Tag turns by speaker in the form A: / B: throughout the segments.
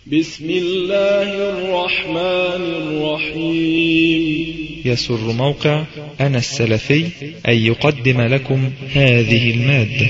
A: بسم الله الرحمن الرحيم.
B: يسر موقع أنا السلفي أن يقدم لكم هذه المادة.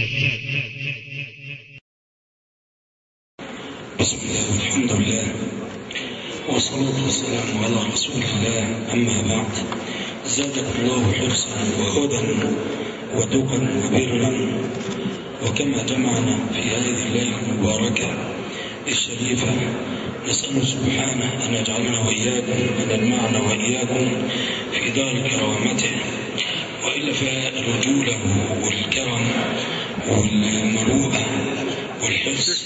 C: بسم الله والحمد لله والصلاة والسلام على رسول الله، أما بعد. زادكم الله حرصا وهدى ودقا وبرا، وكما جمعنا في هذه الليلة المباركة الشريفة نسأل سبحانه أن يجعلنا وإياكم أن يجمعنا وإياكم في دار كرامته، وإلا فالرجولة والكرم والمروءة والحرص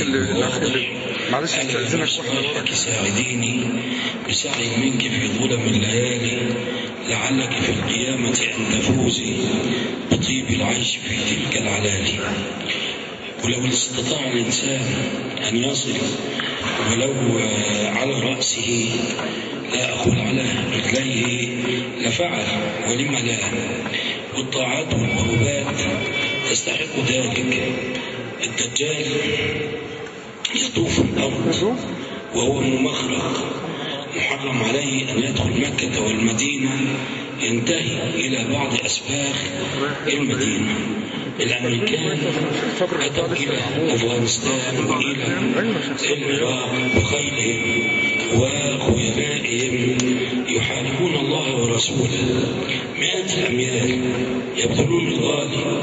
C: على صالحك ساعديني بسعي منك في ظلم الليالي، لعلك في القيامة أن تفوزي بطيب العيش في تلك العلالي. ولو استطاع الإنسان أن يصل ولو على رأسه، لا أقول على رجليه، لفعل، ولم لا؟ والطاعات والقربات تستحق ذلك. الدجال يطوف الأرض وهو ممخرق، محرم عليه أن يدخل مكة والمدينة، ينتهي إلى بعض أسفاخ المدينة. الأمريكان أتوا إلى أفغانستان وإلى العراق بخيلهم وخيلائهم، يحاربون الله ورسوله مئات الأميال، يبذلون الغالي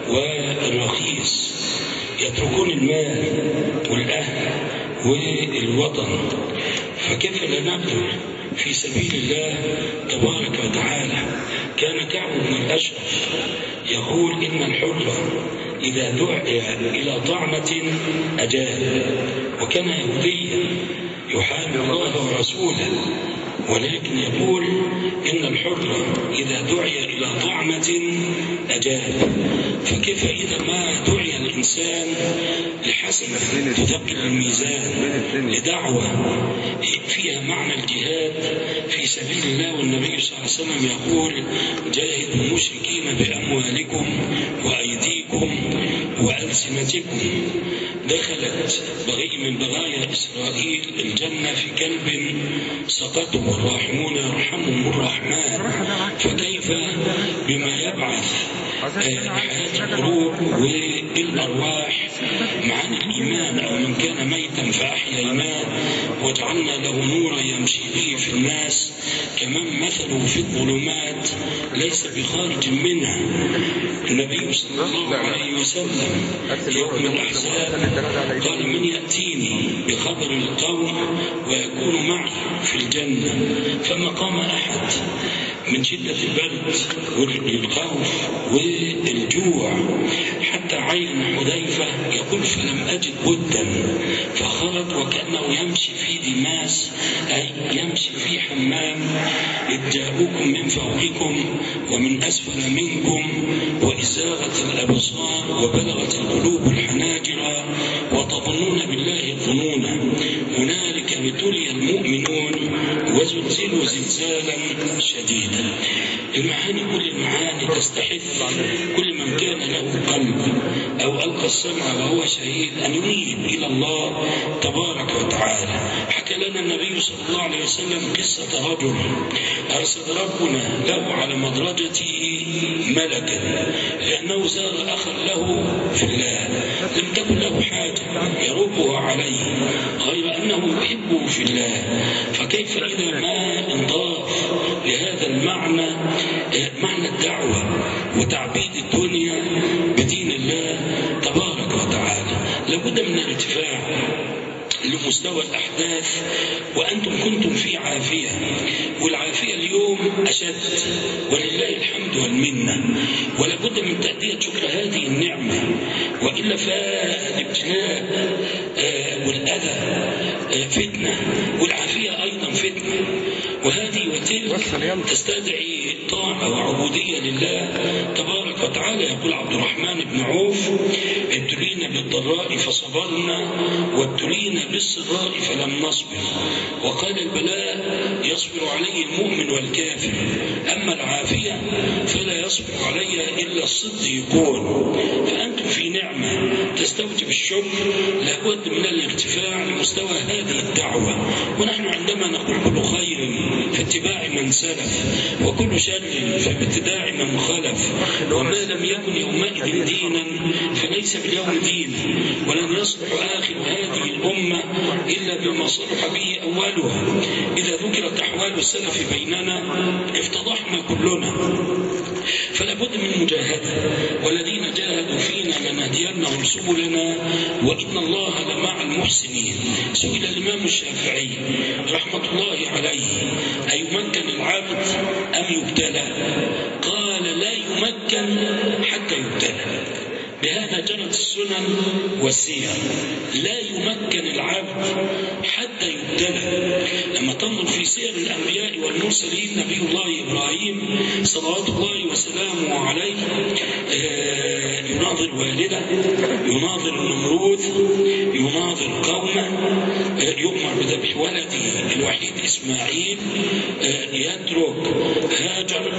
C: والرخيص، يتركون المال والأهل والوطن. فكيف لا نبذل في سبيل الله تبارك وتعالى؟ كان كعب بن الأشرف يقول إن الحر إذا دعي إلى طعنة أجاب، وكان يهوديا يحارب الله ورسوله، ولكن يقول إن الحر إذا دعي إلى طعنة أجاب. فكيف إذا ما دعي الإنسان لحسنة تثقل الميزان، لدعوة فيها معنى الجهاد في سبيل الله؟ والنبي صلى الله عليه وسلم يقول: جاهدوا المشركين بأموالكم وأيديكم وألسنتكم. دخلت بغي من بغايا إسرائيل الجنة في كلب سقطه، والراحمون يرحمهم الرحمن. فكيف بما يبعث لحياة القلوب والأرواح معاني الإيمان؟ أو من كان ميتا فأحييناه وجعلنا له نورا يمشي به في الناس، كمن مثله في الظلمات ليس بخارج منها. النبي صلى الله عليه وسلم يوم الأحزاب قال: من يأتيني بخبر القوم ويكون معي في الجنة؟ فما قام أحد من شدة البرد والخوف والجوع، حتى عين حذيفة يقول: فلم أجد بدا، فخرج وكأنه يمشي في دماس، أي يمشي في حمام. إذ جاءوكم من فوقكم ومن أسفل منكم وإذ زاغت الأبصار وبلغت القلوب الحناجر وتظنون بالله الظنونا، هنالك ابتلي المؤمنون وزلزلوا زلزالا شديدا. المعاني، كل المعاني تستحث كل من كان له قلب أو ألقى السمع وهو شهيد أن ينيب إلى الله تبارك وتعالى. حكى لنا النبي صلى الله عليه وسلم قصة رجل أرسل ربنا له على مدرجته ملكا، لأنه زار أخا له في الله، لم تكن له حاجة يربه عليه غير أنه يحبه في الله. فكيف إذا ما انضاف لهذا المعنى معنى الدعوة وتعبيد الدنيا بدين الله تبارك وتعالى؟ لابد من الارتفاع لمستوى الأحداث، وأنتم كنتم في عافية، والعافية اليوم أشد ولله الحمد والمنة، ولابد من تأدية شكر هذه النعمة، وإلا فالابتلاء والأذى فتنة، والعافية أيضا فتنة، وهذه وتلك تلك تستدعي طاعة وعبودية لله تبارك وتعالى. يقول عبد الرحمن بن عوف: ابتلينا بالضراء فصبرنا وابتلينا بالسراء فلم نصبر. وقال: البلاء يصبر عليه المؤمن والكافر، أما العافية فلا يصبر عليها إلا الصديقون. فأنتم في نعمة تستوجب الشكر، لابد من الارتفاع لمستوى هذه الدعوة. ونحن عندما نقول كل خير فاتباع من سلف وكل شر فباتباع من خلف، وما لم يكن يومئذ دينا فليس باليوم دينا، ولن يصلح آخر هذه الأمة إلا بما صلح به أولها. إذا ذكرت أحوال السلف بيننا افتضحنا كلنا، فلا بد من مجاهدة، والذين جاهدوا فينا لنهدينهم سبلنا وإن الله لمع المحسنين. سئل الإمام الشافعي رحمة الله عليه: أيمكن العبد أم يبتلى؟ قال: لا يمكن حتى يبتلى. بهذا جرت السنن والسير. لا يمكن العبد حتى يبتلى. لما تنظر في سير الأنبياء والمرسلين، نبي الله إبراهيم صلوات الله وسلامه عليه يناظر والده، يناظر النمرود، يناظر قومه، يؤمر بذبح ولده الوحيد إسماعيل، يترك هاجر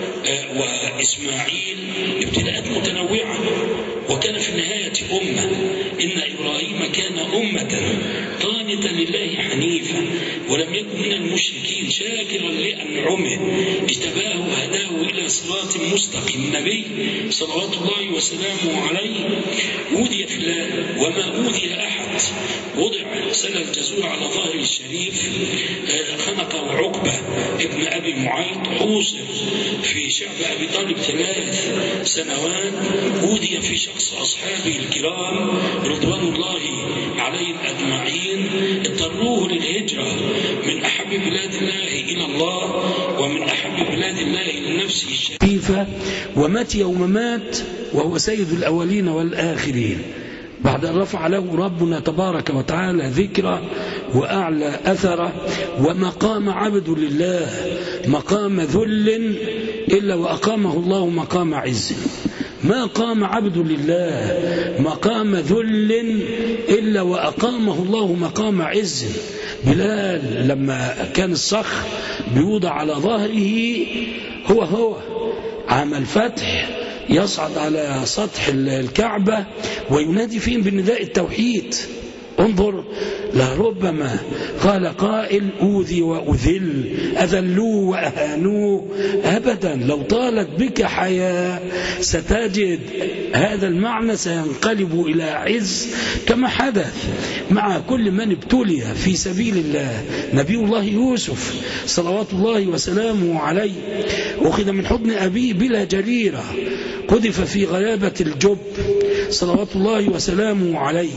C: وإسماعيل. ابتلاءات متنوعة، وكان في النهاية أمة. إن إبراهيم كان أمة قانتا لله حنيفا ولم يكن من المشركين، شاكرا لأنعمه، اجتباه وهداه إلى صراط مستقيم. النبي صلوات الله وسلامه عليه أوذي في الله وما أوذي أحد. وضع سنة الجزور على ظهر الشريف، خنقه عقبة ابن أبي معيط، حوصر في شعب أبي طالب 3 سنوات، أوذي في شخص أصحابه الكرام رضوان الله عليهم أجمعين، اضطروه للهجرة من أحب بلاد الله إلى الله ومن أحب بلاد الله لنفسه الشريفة، ومات يوم مات وهو سيد الأولين والآخرين، بعد أن رفع له ربنا تبارك وتعالى ذكره وأعلى أثره. ومقام عبد لله مقام ذل إلا وأقامه الله مقام عز. ما قام عبد لله مقام ذل إلا وأقامه الله مقام عز. بلال لما كان الصخر بيوضع على ظهره، هو عام الفتح يصعد على سطح الكعبة وينادي فيهم بنداء التوحيد. انظر، لربما قال قائل: أوذي وأذل، أذلوه وأهانوه. أبدا، لو طالت بك حياة ستجد هذا المعنى سينقلب إلى عز، كما حدث مع كل من ابتلي في سبيل الله. نبي الله يوسف صلوات الله وسلامه عليه أخذ من حضن أبيه بلا جريرة، قذف في غيابة الجب صلوات الله وسلامه عليه.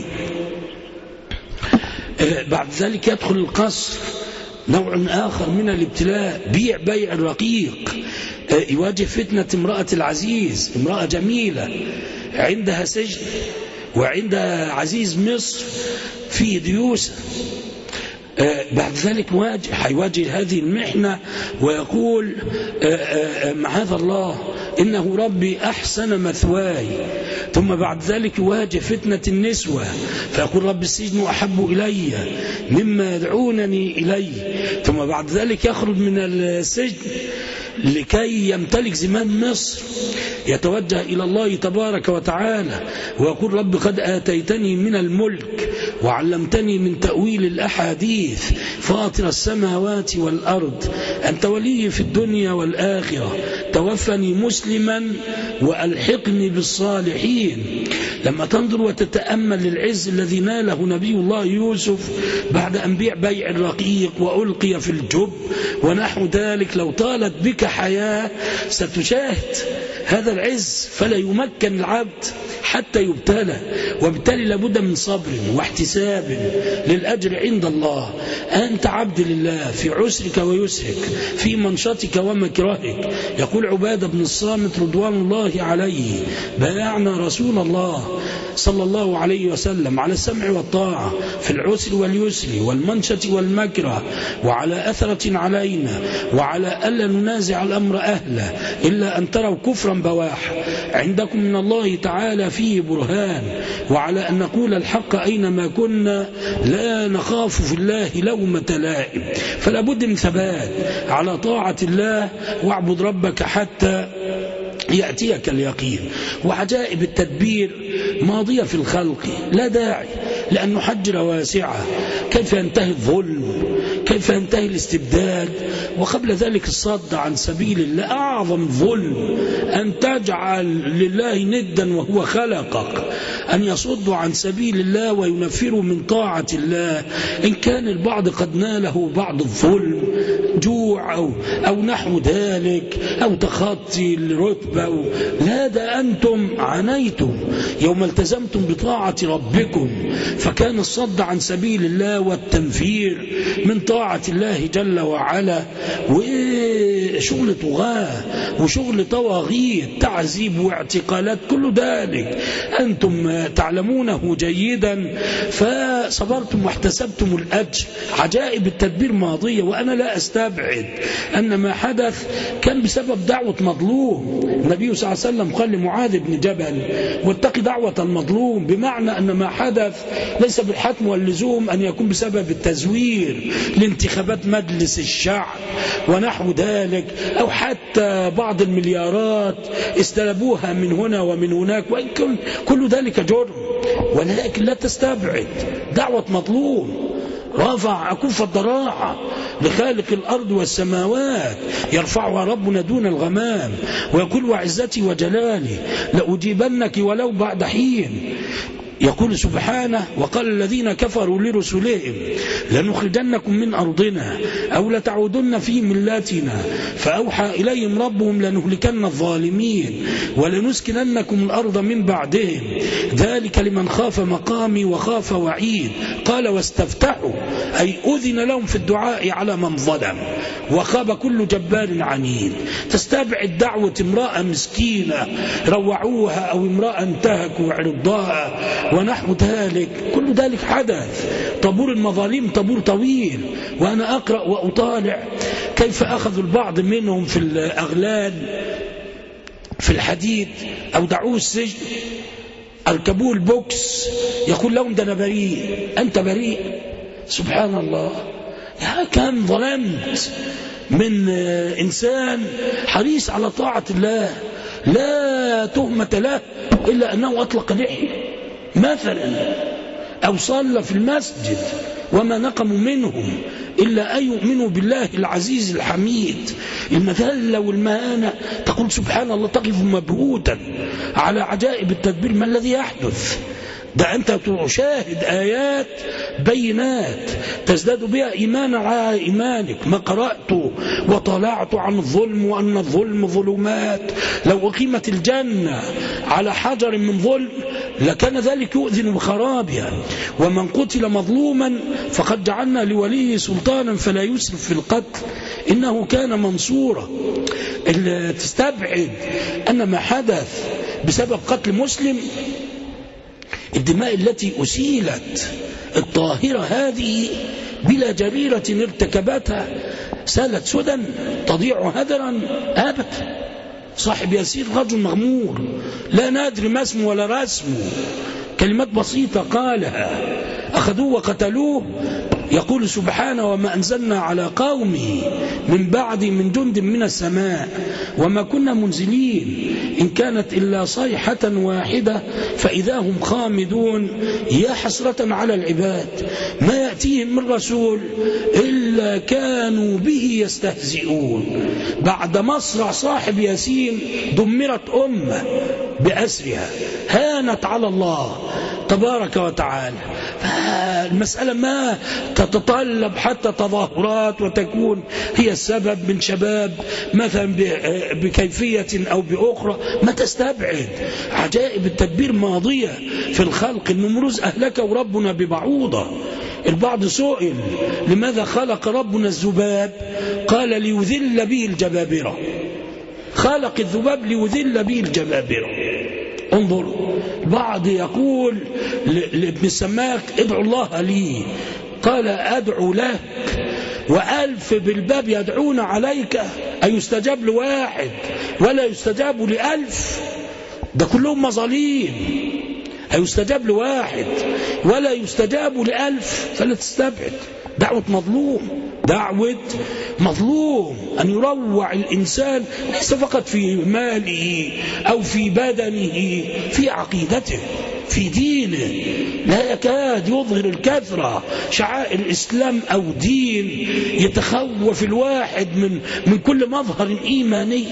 C: بعد ذلك يدخل القصر، نوع آخر من الابتلاء، بيع الرقيق. يواجه فتنة امرأة العزيز، امرأة جميلة عندها سجن وعندها عزيز مصر في ديوسة. بعد ذلك هيواجه هذه المحنة ويقول: معاذ الله، إنه ربي أحسن مثواي. ثم بعد ذلك يواجه فتنة النسوة فيقول: رب السجن أحب إلي مما يدعونني إليه. ثم بعد ذلك يخرج من السجن لكي يمتلك زمام مصر، يتوجه إلى الله تبارك وتعالى ويقول: رب قد آتيتني من الملك وعلمتني من تأويل الأحاديث، فاطر السماوات والأرض، أنت ولي في الدنيا والآخرة، توفني مسلما وألحقني بالصالحين. لما تنظر وتتأمل العز الذي ناله نبي الله يوسف بعد أن بيع الرقيق وألقي في الجب ونحو ذلك، لو طالت بك حياة ستشاهد هذا العز. فلا يمكن العبد حتى يبتلى، وبالتالي لابد من صبر واحتساب للأجر عند الله. أنت عبد لله في عسرك ويسرك، في منشطك ومكرهك. يقول عبادة بن الصامت رضوان الله عليه: بايعنا رسول الله
D: صلى الله عليه وسلم على السمع والطاعة في العسر واليسر والمنشة والمكره، وعلى أثرة علينا، وعلى ألا ننازع الأمر أهله إلا أن تروا كفرا بواحا عندكم من الله تعالى فيه برهان، وعلى أن نقول الحق أينما كنا لا نخاف في الله لومة لائم. فلا بد من ثبات على طاعة الله، واعبد ربك حتى يأتيك اليقين. وعجائب التدبير ماضية في الخلق، لا داعي لأن نحجر واسعة. كيف ينتهي الظلم، كيف ينتهي الاستبداد، وقبل ذلك الصد عن سبيل الله. أعظم ظلم أن تجعل لله ندا وهو خلقك، أن يصدوا عن سبيل الله وينفروا من طاعة الله. إن كان البعض قد ناله بعض الظلم، جوع أو نحو ذلك، أو تخطي الرتبة، لا، ده أنتم عانيتم يوم التزمتم بطاعة ربكم، فكان الصد عن سبيل الله والتنفير من طاعة الله جل وعلا، وشغل طغاة وشغل طواغيت، تعذيب واعتقالات، كل ذلك أنتم تعلمونه جيدا، فصبرتم واحتسبتم الأجر. عجائب التدبير ماضية، وأنا لا أستبعد أن ما حدث كان بسبب دعوة مظلوم. النبي صلى الله عليه وسلم قال لمعاذ بن جبل: واتق دعوة المظلوم، بمعنى أن ما حدث ليس بالحتم واللزوم أن يكون بسبب التزوير لانتخابات مجلس الشعب ونحو ذلك، أو حتى بعض المليارات استلبوها من هنا ومن هناك، وإن كل ذلك جرم، ولكن لا تستبعد دعوة مظلوم. رفع أكف الضراعة لخالق الأرض والسماوات، يرفعها ربنا دون الغمام، ويقول: وعزتي وجلالي لأجيبنك ولو بعد حين. يقول سبحانه: وقال الذين كفروا لرسلهم لنخرجنكم من أرضنا أو لتعودن في ملاتنا، فأوحى إليهم ربهم لنهلكن الظالمين ولنسكننكم الأرض من بعدهم، ذلك لمن خاف مقامي وخاف وعيد. قال: واستفتحوا، أي أذن لهم في الدعاء على من ظلم، وخاب كل جبار عنيد. تستبعد دعوة امرأة مسكينة روعوها، أو امرأة انتهكوا عرضها ونحو ذلك، كل ذلك حدث. طابور المظالم طابور طويل، وأنا أقرأ وأطالع كيف أخذوا البعض منهم في الأغلال في الحديد، أو دعوه السجن، أركبوه البوكس، يقول لهم: ده أنا بريء، أنت بريء. سبحان الله، يا كم ظلمت من إنسان حريص على طاعة الله، لا تهمة له إلا أنه أطلق لحية مثلا، أو صلى في المسجد، وما نقموا منهم إلا أن يؤمنوا بالله العزيز الحميد. المذلة والمهانة، تقول سبحان الله، تقف مبهوتا على عجائب التدبير. ما الذي يحدث؟ ده أنت تشاهد آيات بينات تزداد بها إيمانا على إيمانك. ما قرأت وطلعت عن الظلم وأن الظلم ظلمات، لو أقيمت الجنة على حجر من ظلم لكان ذلك يؤذن بخرابها. ومن قتل مظلوما فقد جعلنا لوليه سلطانا فلا يسرف في القتل إنه كان منصورا. تستبعد أن ما حدث بسبب قتل مسلم، الدماء التي أسيلت الطاهرة هذه بلا جريرة ارتكبتها سالت سدى تضيع هدرا أبدا. صاحب ياسين رجل مغمور، لا ندري ما اسمه ولا رسمه، كلمات بسيطة قالها، أخذوه وقتلوه. يقول سبحانه: وما أنزلنا على قومه من بعد من جند من السماء وما كنا منزلين إن كانت إلا صيحة واحدة فإذا هم خامدون. يا حسرة على العباد، ما يأتيهم من رسول إلا كانوا به يستهزئون. بعد مصرع صاحب ياسين دمرت أمة بأسرها، هانت على الله تبارك وتعالى. المسألة ما تتطلب حتى تظاهرات وتكون هي السبب من شباب مثلا بكيفية أو بأخرى، ما تستبعد. عجائب التدبير ماضية في الخلق. النمروز أهلكه ربنا ببعوضة. البعض سئل: لماذا خلق ربنا الذباب؟ قال: ليذل به الجبابرة. خلق الذباب ليذل به الجبابرة. انظر، بعض يقول لابن السماك ادعو الله لي، قال أدعو لك وألف بالباب يدعون عليك، أيستجاب لواحد ولا يستجاب لألف؟ ده كلهم مظاليم. أيستجاب لواحد ولا يستجاب لألف؟ فلا تستبعد. دعوة مظلوم أن يروع الإنسان ليس فقط في ماله أو في بدنه، في عقيدته، في دينه. لا يكاد يظهر الكثرة شعائر الإسلام أو دين، يتخوف الواحد من كل مظهر إيماني،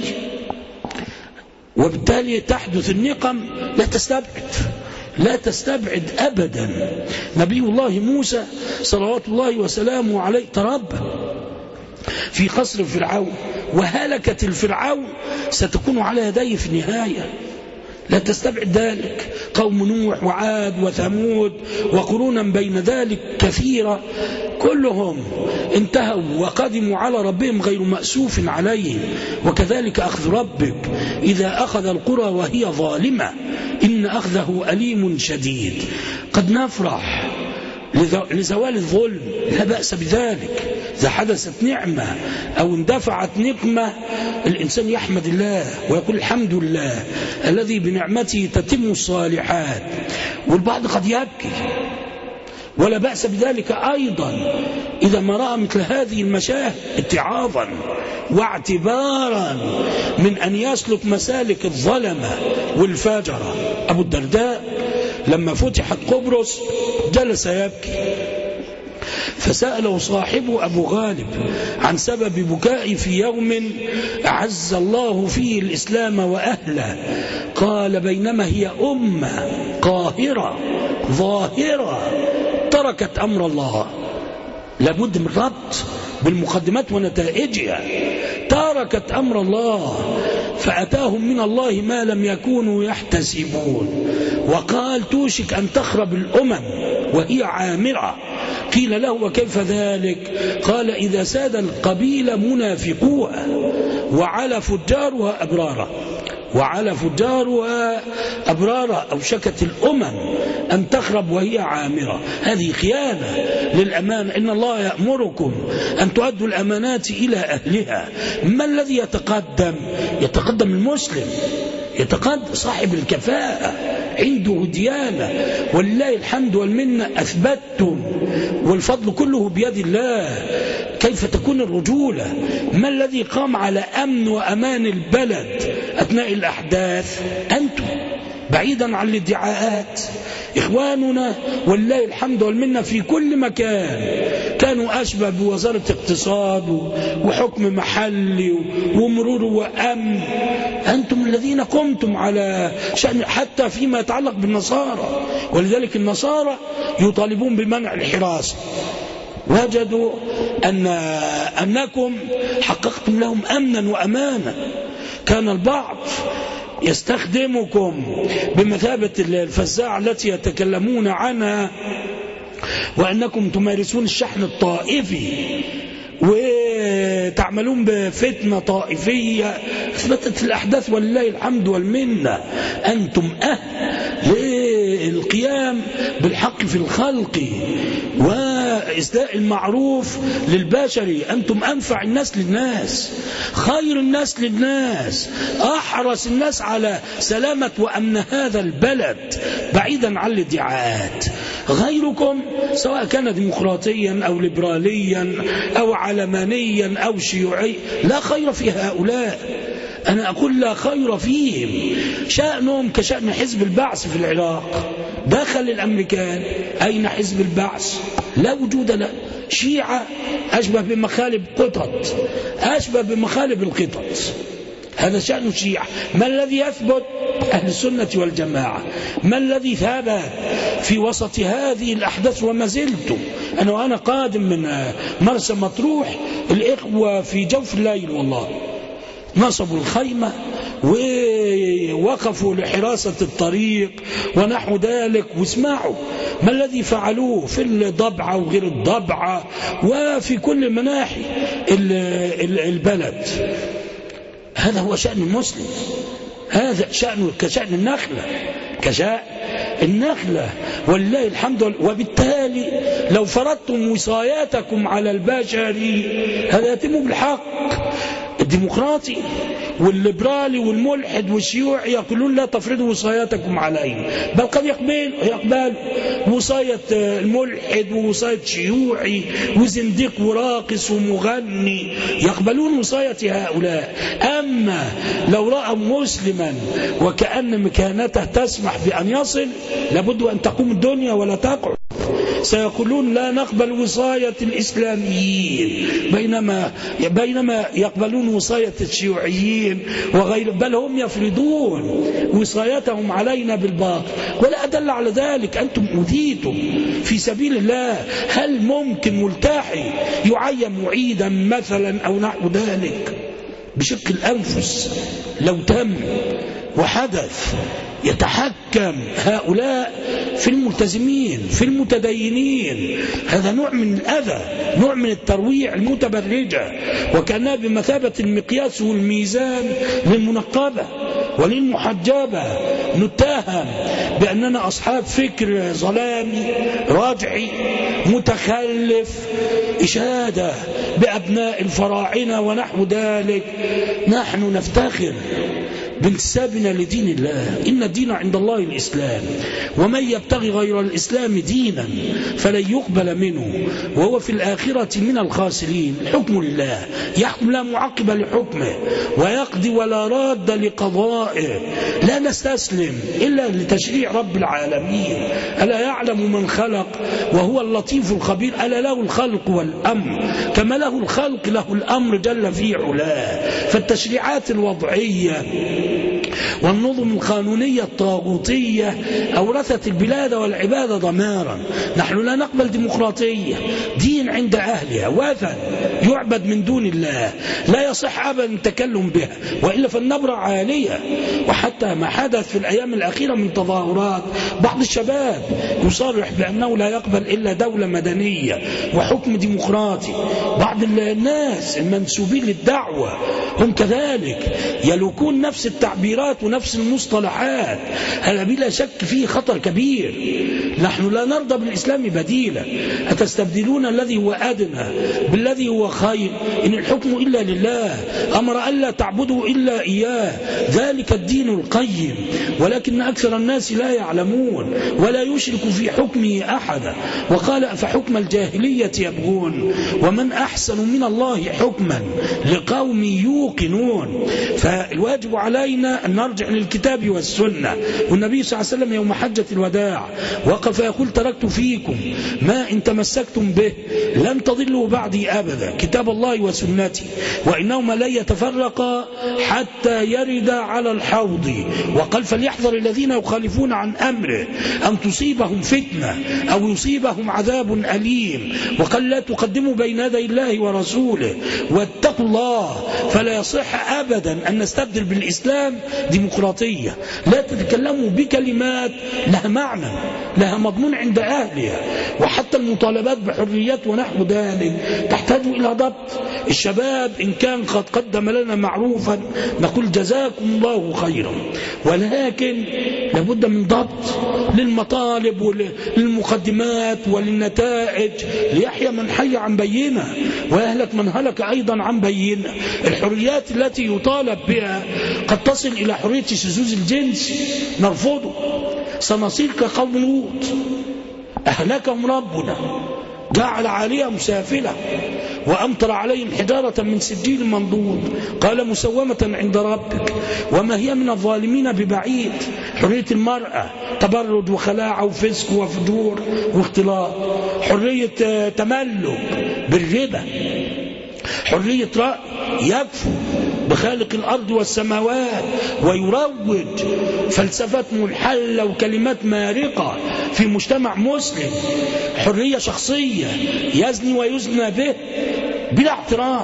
D: وبالتالي تحدث النقم. لا تستبعد أبدا. نبي الله موسى صلوات الله وسلامه عليه تربى في قصر فرعون، وهلكة الفرعون ستكون على يديه في النهاية. لا تستبعد ذلك. قوم نوح وعاد وثمود وقرونا بين ذلك كثيرة، كلهم انتهوا وقدموا على ربهم غير مأسوف عليهم. وكذلك أخذ ربك إذا أخذ القرى وهي ظالمة إن أخذه أليم شديد. قد نفرح لزوال الظلم، لا بأس بذلك. إذا حدثت نعمة أو اندفعت نقمة الإنسان يحمد الله ويقول الحمد لله الذي بنعمته تتم الصالحات. والبعض قد يبكي، ولا بأس بذلك أيضا إذا ما رأى مثل هذه المشاهد اتعاظا واعتبارا من أن يسلك مسالك الظلمة والفاجرة. أبو الدرداء لما فتحت قبرص جلس يبكي، فسأله صاحبه أبو غالب عن سبب بكائي في يوم أعز الله فيه الإسلام وأهله. قال بينما هي أمة قاهرة ظاهرة تركت أمر الله، لابد من ربط بالمقدمات ونتائجها. تركت أمر الله فأتاهم من الله ما لم يكونوا يحتسبون. وقال توشك أن تخرب الأمم وهي عامرة. قيل له وكيف ذلك؟ قال إذا ساد القبيلة منافقوها وعلى فجارها أبرارا أوشكت الأمم أن تخرب وهي عامرة. هذه خيانة للأمانة. إن الله يأمركم أن تؤدوا الأمانات إلى أهلها. ما الذي يتقدم المسلم، يتقدم صاحب الكفاءة، عنده ديانة، ولله الحمد والمنة أثبتتم، والفضل كله بيد الله. كيف تكون الرجولة؟ ما الذي قام على أمن وأمان البلد أثناء الأحداث؟ أنتم، بعيدا عن الادعاءات. إخواننا ولله الحمد والمنة في كل مكان كانوا أشبه بوزارة اقتصاد وحكم محلي ومرور وأمن. أنتم الذين قمتم على شأن، حتى فيما يتعلق بالنصارى. ولذلك النصارى يطالبون بمنع الحراسة، وجدوا أنكم حققتم لهم أمنا وأمانا. كان البعض يستخدمكم بمثابة الفزاعة التي يتكلمون عنها، وأنكم تمارسون الشحن الطائفي وتعملون بفتنة طائفية. اثبتت الأحداث ولله الحمد والمنة أنتم للقيام بالحق في الخلق وإسداء المعروف للبشر. أنتم أنفع الناس للناس، خير الناس للناس، أحرص الناس على سلامة وأمن هذا البلد بعيدا عن الادعاءات. غيركم سواء كان ديمقراطيا أو ليبراليا أو علمانيا أو شيوعي لا خير في هؤلاء. أنا أقول لا خير فيهم. شأنهم كشأن حزب البعث في العراق. دخل الأمريكان، أين حزب البعث؟ لا وجود له. شيعة أشبه بمخالب القطط. هذا شأن الشيعة. ما الذي يثبت؟ أهل السنة والجماعة. ما الذي ثبت في وسط هذه الأحداث؟ وما زلت أنا وأنا قادم من مرسى مطروح، الإخوة في جوف الليل والله نصبوا الخيمة ووقفوا لحراسة الطريق ونحو ذلك. واسمعوا ما الذي فعلوه في الضبعة وغير الضبعة وفي كل مناحي البلد. هذا هو شأن المسلم. هذا شأنه كشأن النخلة. كشاء النخلة ولله الحمد. وبالتالي لو فرضتم وصاياتكم على البشر هذا يتم بالحق. الديمقراطي والليبرالي والملحد والشيوعي يقولون لا تفرضوا وصاياتكم علينا، بل قد يقبل وصاية الملحد ووصاية شيوعي وزنديق وراقص ومغني، يقبلون وصاية هؤلاء. أما لو رأى مسلما وكأن مكانته تسمح بأن يصل لابد أن تقوم الدنيا ولا تقعد. سيقولون لا نقبل وصاية الإسلاميين بينما يقبلون وصاية الشيوعيين وغير، بل هم يفرضون وصايتهم علينا بالباطل. ولا أدل على ذلك. أنتم أوذيتم في سبيل الله. هل ممكن ملتحي يعين معيدا مثلا أو نحو ذلك بشق الأنفس لو تم وحدث يتحكم هؤلاء في الملتزمين في المتدينين؟ هذا نوع من الأذى، نوع من الترويع المتبرجة، وكأنها بمثابة المقياس والميزان للمنقبة وللمحجبة. نتهم بأننا أصحاب فكر ظلامي راجعي متخلف، إشادة بأبناء الفراعنة ونحو ذلك. نحن نفتخر بانتسابنا لدين الله. إن الدين عند الله الإسلام، ومن يبتغي غير الإسلام دينا فلن يقبل منه وهو في الآخرة من الخاسرين. الحكم لله، يحكم لا معقب لحكمه، ويقضي ولا راد لقضائه. لا نستسلم إلا لتشريع رب العالمين. ألا يعلم من خلق وهو اللطيف الخبير؟ ألا له الخلق والأمر كما له الخلق له الأمر جل في علاه. فالتشريعات الوضعية والنظم القانونية الطاغوتية أورثت البلاد والعباد ضمارا. نحن لا نقبل ديمقراطية، دين عند أهلها، وثن يعبد من دون الله، لا يصح أبدا التكلم بها، وإلا فالنبرة عالية. وحتى ما حدث في الأيام الأخيرة من تظاهرات، بعض الشباب يصرح بأنه لا يقبل إلا دولة مدنية وحكم ديمقراطي. بعض الناس المنسوبين للدعوة هم كذلك يلوكون نفس التعبيرات ونفس المصطلحات. هذا بلا شك فيه خطر كبير. نحن لا نرضى بالإسلام بديلا. أتستبدلون الذي هو أدنى بالذي هو خير؟ إن الحكم إلا لله، أمر ألا تعبدوا إلا إياه، ذلك الدين القيم. ولكن أكثر الناس لا يعلمون ولا يشرك في حكمه أحدا. وقال أفحكم الجاهلية يبغون ومن أحسن من الله حكما لقوم يوقنون. فالواجب علينا أن نرجع للكتاب والسنة. والنبي صلى الله عليه وسلم يوم حجة الوداع وقف يقول تركت فيكم ما إن تمسكتم به لن تضلوا بعدي أبدا، كتاب الله وسنتي، وإنهما لن يتفرقا حتى يرد على الحوض. وقال فليحذر الذين يخالفون عن أمره أن تصيبهم فتنة أو يصيبهم عذاب أليم. وقال لا تقدموا بين يدي الله ورسوله واتقوا الله. فلا يصح أبدا أن نستبدل بالإسلام ديمقراطية. لا تتكلموا بكلمات لها معنى لها مضمون عند أهلها. وحتى المطالبات بحريات ونحو ذلك تحتاج إلى ضبط. الشباب إن كان قد قدم لنا معروفا نقول جزاكم الله خيرا، ولكن لابد من ضبط للمطالب وللمقدمات وللنتائج ليحيى من حي عن بينة ويهلك من هلك أيضا عن بينة. الحريات التي يطالب بها قد تصل إلى حرية الشذوذ الجنسي، نرفضه. سنصير كقوم لوط أهلكهم ربنا جعل عليهم سافلة وأمطر عليهم حجارة من سجيل منضود قال مسومة عند ربك وما هي من الظالمين ببعيد. حرية المرأة تبرج وخلاعة وفسق وفجور واختلاط. حرية تملك بالربا. حرية رأي يكفر بخالق الأرض والسماوات ويروج فلسفات منحلة وكلمات مارقة في مجتمع مسلم. حرية شخصية يزني ويزنى به بلا اعتراض.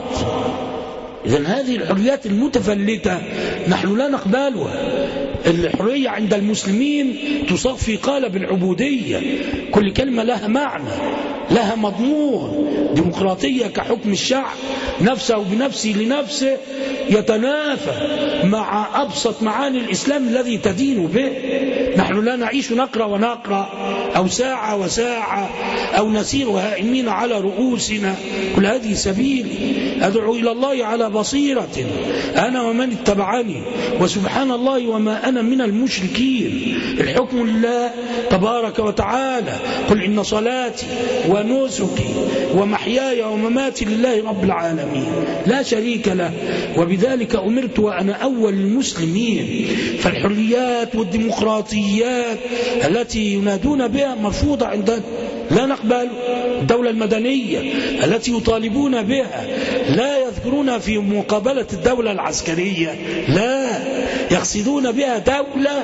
D: إذن هذه الحريات المتفلتة نحن لا نقبلها. الحرية عند المسلمين تصاغ في قالب العبودية، كل كلمة لها معنى لها مضمون. ديمقراطية كحكم الشعب نفسه بنفسه لنفسه يتنافى مع أبسط معاني الإسلام الذي تدين به. نحن لا نعيش نقرأ ونقرأ أو ساعة وساعة أو نسير هائمين على رؤوسنا. كل هذه سبيل أدعو إلى الله على بصيرة أنا ومن اتبعني وسبحان الله وما أنا من المشركين. الحكم لله تبارك وتعالى. قل إن صلاتي ونسكي ومحياي ومماتي لله رب العالمين لا شريك له وبذلك أمرت وأنا أول المسلمين. فالحريات والديمقراطيات التي ينادون بها مرفوضة عندنا، لا نقبل. الدولة المدنية التي يطالبون بها لا يذكرون في مقابلة الدولة العسكرية، لا، يقصدون بها دولة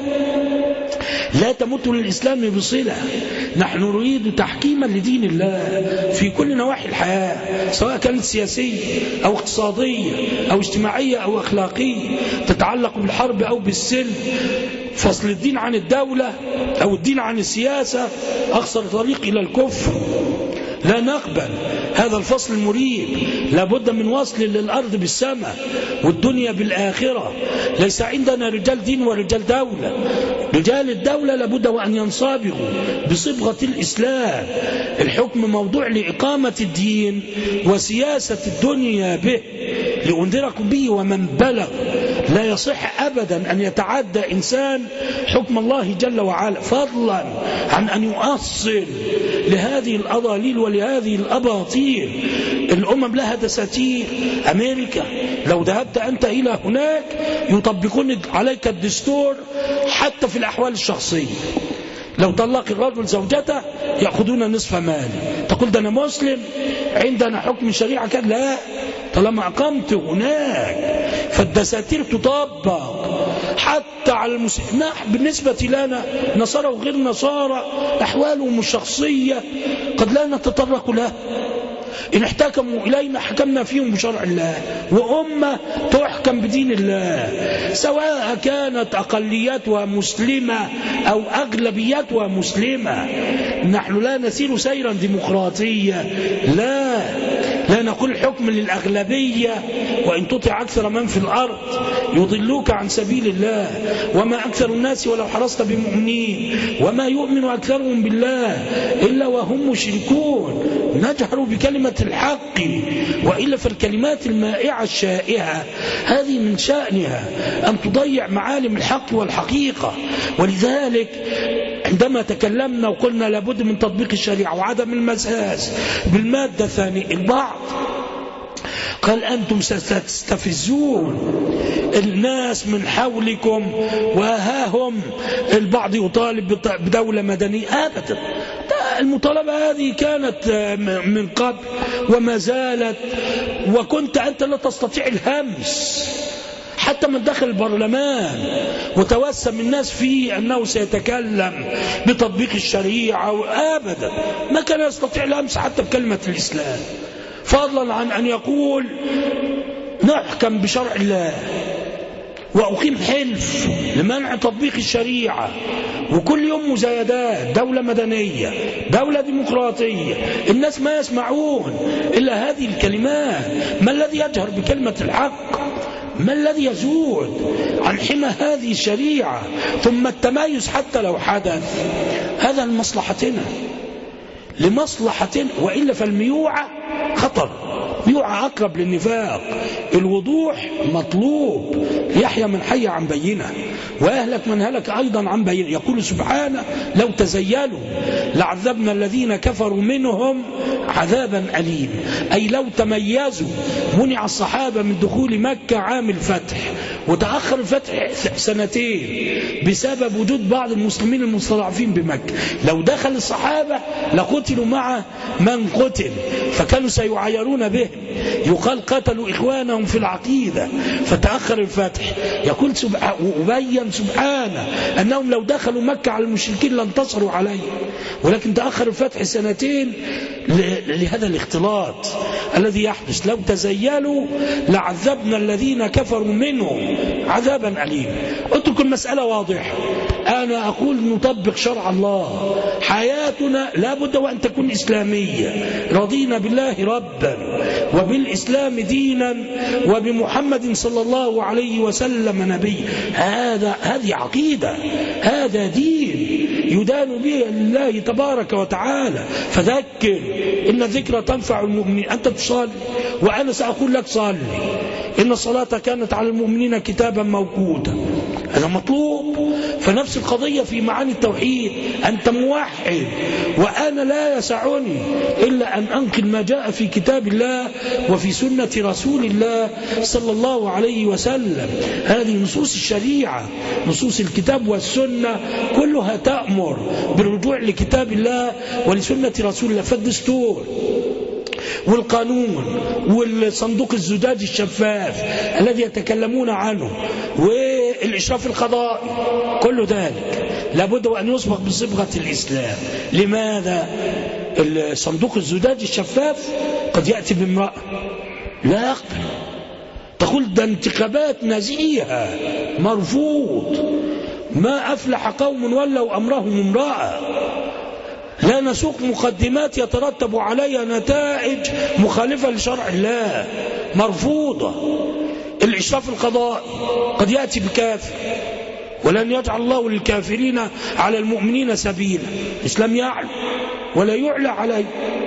D: لا تمت للإسلام بصلة. نحن نريد تحكيما لدين الله في كل نواحي الحياة، سواء كانت سياسية أو اقتصادية أو اجتماعية أو أخلاقية، تتعلق بالحرب أو بالسلم. فصل الدين عن الدولة أو الدين عن السياسة أقصر طريق إلى الكفر. لا نقبل هذا الفصل المريب. لابد من وصل للأرض بالسماء والدنيا بالآخرة. ليس عندنا رجال دين ورجال دولة. رجال الدولة لابد وأن ينصابغوا بصبغة الإسلام. الحكم موضوع لإقامة الدين وسياسة الدنيا به. لأنذركم به ومن بلغ. لا يصح أبدا أن يتعدى إنسان حكم الله جل وعلا، فضلا عن أن يؤصل لهذه الأضاليل ولهذه الأباطيل. الأمم لها دساتير. أمريكا لو ذهبت أنت إلى هناك يطبقون عليك الدستور حتى في الأحوال الشخصية. لو طلق الرجل زوجته يأخذون نصف ماله. تقول ده أنا مسلم عندنا حكم الشريعة كذا. لا، طالما أقمت هناك فالدساتير تطبق حتى على المسلمين. بالنسبة لنا نصارى وغير نصارى أحوالهم الشخصية قد لا نتطرق لها. إن احتكموا إلينا حكمنا فيهم بشرع الله، وأمة تحكم بدين الله، سواء كانت أقلياتها مسلمة أو أغلبياتها مسلمة. نحن لا نسير سيرا ديمقراطيا، لا نقول الحكم للأغلبية. وإن تطع أكثر من في الأرض يضلوك عن سبيل الله وما أكثر الناس ولو حرصت بمؤمنين وما يؤمن أكثرهم بالله إلا وهم مشركون. نجهر بكلمة الحق، وإلا فالكلمات المائعة الشائعة هذه من شأنها أن تضيع معالم الحق والحقيقة. ولذلك عندما تكلمنا وقلنا لابد من تطبيق الشريعة وعدم المساس بالمادة الثانية، البعض قال أنتم ستستفزون الناس من حولكم وها هم البعض يطالب بدولة مدنية. أبدا، المطالبة هذه كانت من قبل وما زالت، وكنت أنت لا تستطيع الهمس. حتى من داخل البرلمان وتوسم الناس فيه أنه سيتكلم بتطبيق الشريعة، أبدا ما كان يستطيع الهمس حتى بكلمة الإسلام، فضلا عن أن يقول نحكم بشرع الله وأقيم حلف لمنع تطبيق الشريعة، وكل يوم مزايدات، دولة مدنية، دولة ديمقراطية. الناس ما يسمعون إلا هذه الكلمات. ما الذي يجهر بكلمة الحق؟ ما الذي يزود عن حمى هذه الشريعة؟ ثم التمايز حتى لو حدث هذا لمصلحتنا، وإلا فالميوعة خطر. ميوعة أقرب للنفاق. الوضوح مطلوب. يحيى من حي عن بينه وأهلك من هلك أيضا عن بينه. يقول سبحانه لو تزيلوا لعذبنا الذين كفروا منهم عذابا أليم. أي لو تميزوا. منع الصحابة من دخول مكة عام الفتح، وتأخر الفتح سنتين بسبب وجود بعض المسلمين المستضعفين بمكة. لو دخل الصحابة لقتلوا مع من قتل، فكانوا سيعايرون به، يقال قتلوا إخوانهم في العقيدة، فتأخر الفتح. يقول وبين سبحانه أنهم لو دخلوا مكة على المشركين لانتصروا عليه، ولكن تأخر الفتح سنتين لهذا الاختلاط الذي يحدث. لو تزيلوا لعذبنا الذين كفروا منهم عذابا أليما. اترك المسألة واضحة. أنا أقول نطبق شرع الله. حياتنا لا بد وأن تكون إسلامية. رضينا بالله ربا وبالإسلام دينا وبمحمد صلى الله عليه وسلم نبي. هذه عقيدة، هذا دين يدان به لله تبارك وتعالى. فذكر إن الذكر تنفع المؤمنين. أنت تصلي وأنا سأقول لك صلي، إن الصلاة كانت على المؤمنين كتابا موقوتا. هذا مطلوب. فنفس القضية في معاني التوحيد. أنت موحد وأنا لا يسعني إلا أن أنقل ما جاء في كتاب الله وفي سنة رسول الله صلى الله عليه وسلم. هذه نصوص الشريعة، نصوص الكتاب والسنة كلها تأمر بالرجوع لكتاب الله ولسنة رسول الله. فالدستور والقانون والصندوق الزجاج الشفاف الذي يتكلمون عنه والإشراف القضائي، كل ذلك لابد أن يصبغ بصبغة الإسلام. لماذا؟ الصندوق الزجاج الشفاف قد يأتي بامرأة لا يقبل، تقول ده انتخابات نزيهة، مرفوض. ما أفلح قوم ولوا أمرهم امرأة. لا نسوق مقدمات يترتب عليها نتائج مخالفة لشرع الله، مرفوضة. الإشراف القضائي قد يأتي بكافر، ولن يجعل الله للكافرين على المؤمنين سبيلا. الإسلام يعلو ولا يعلى عليه،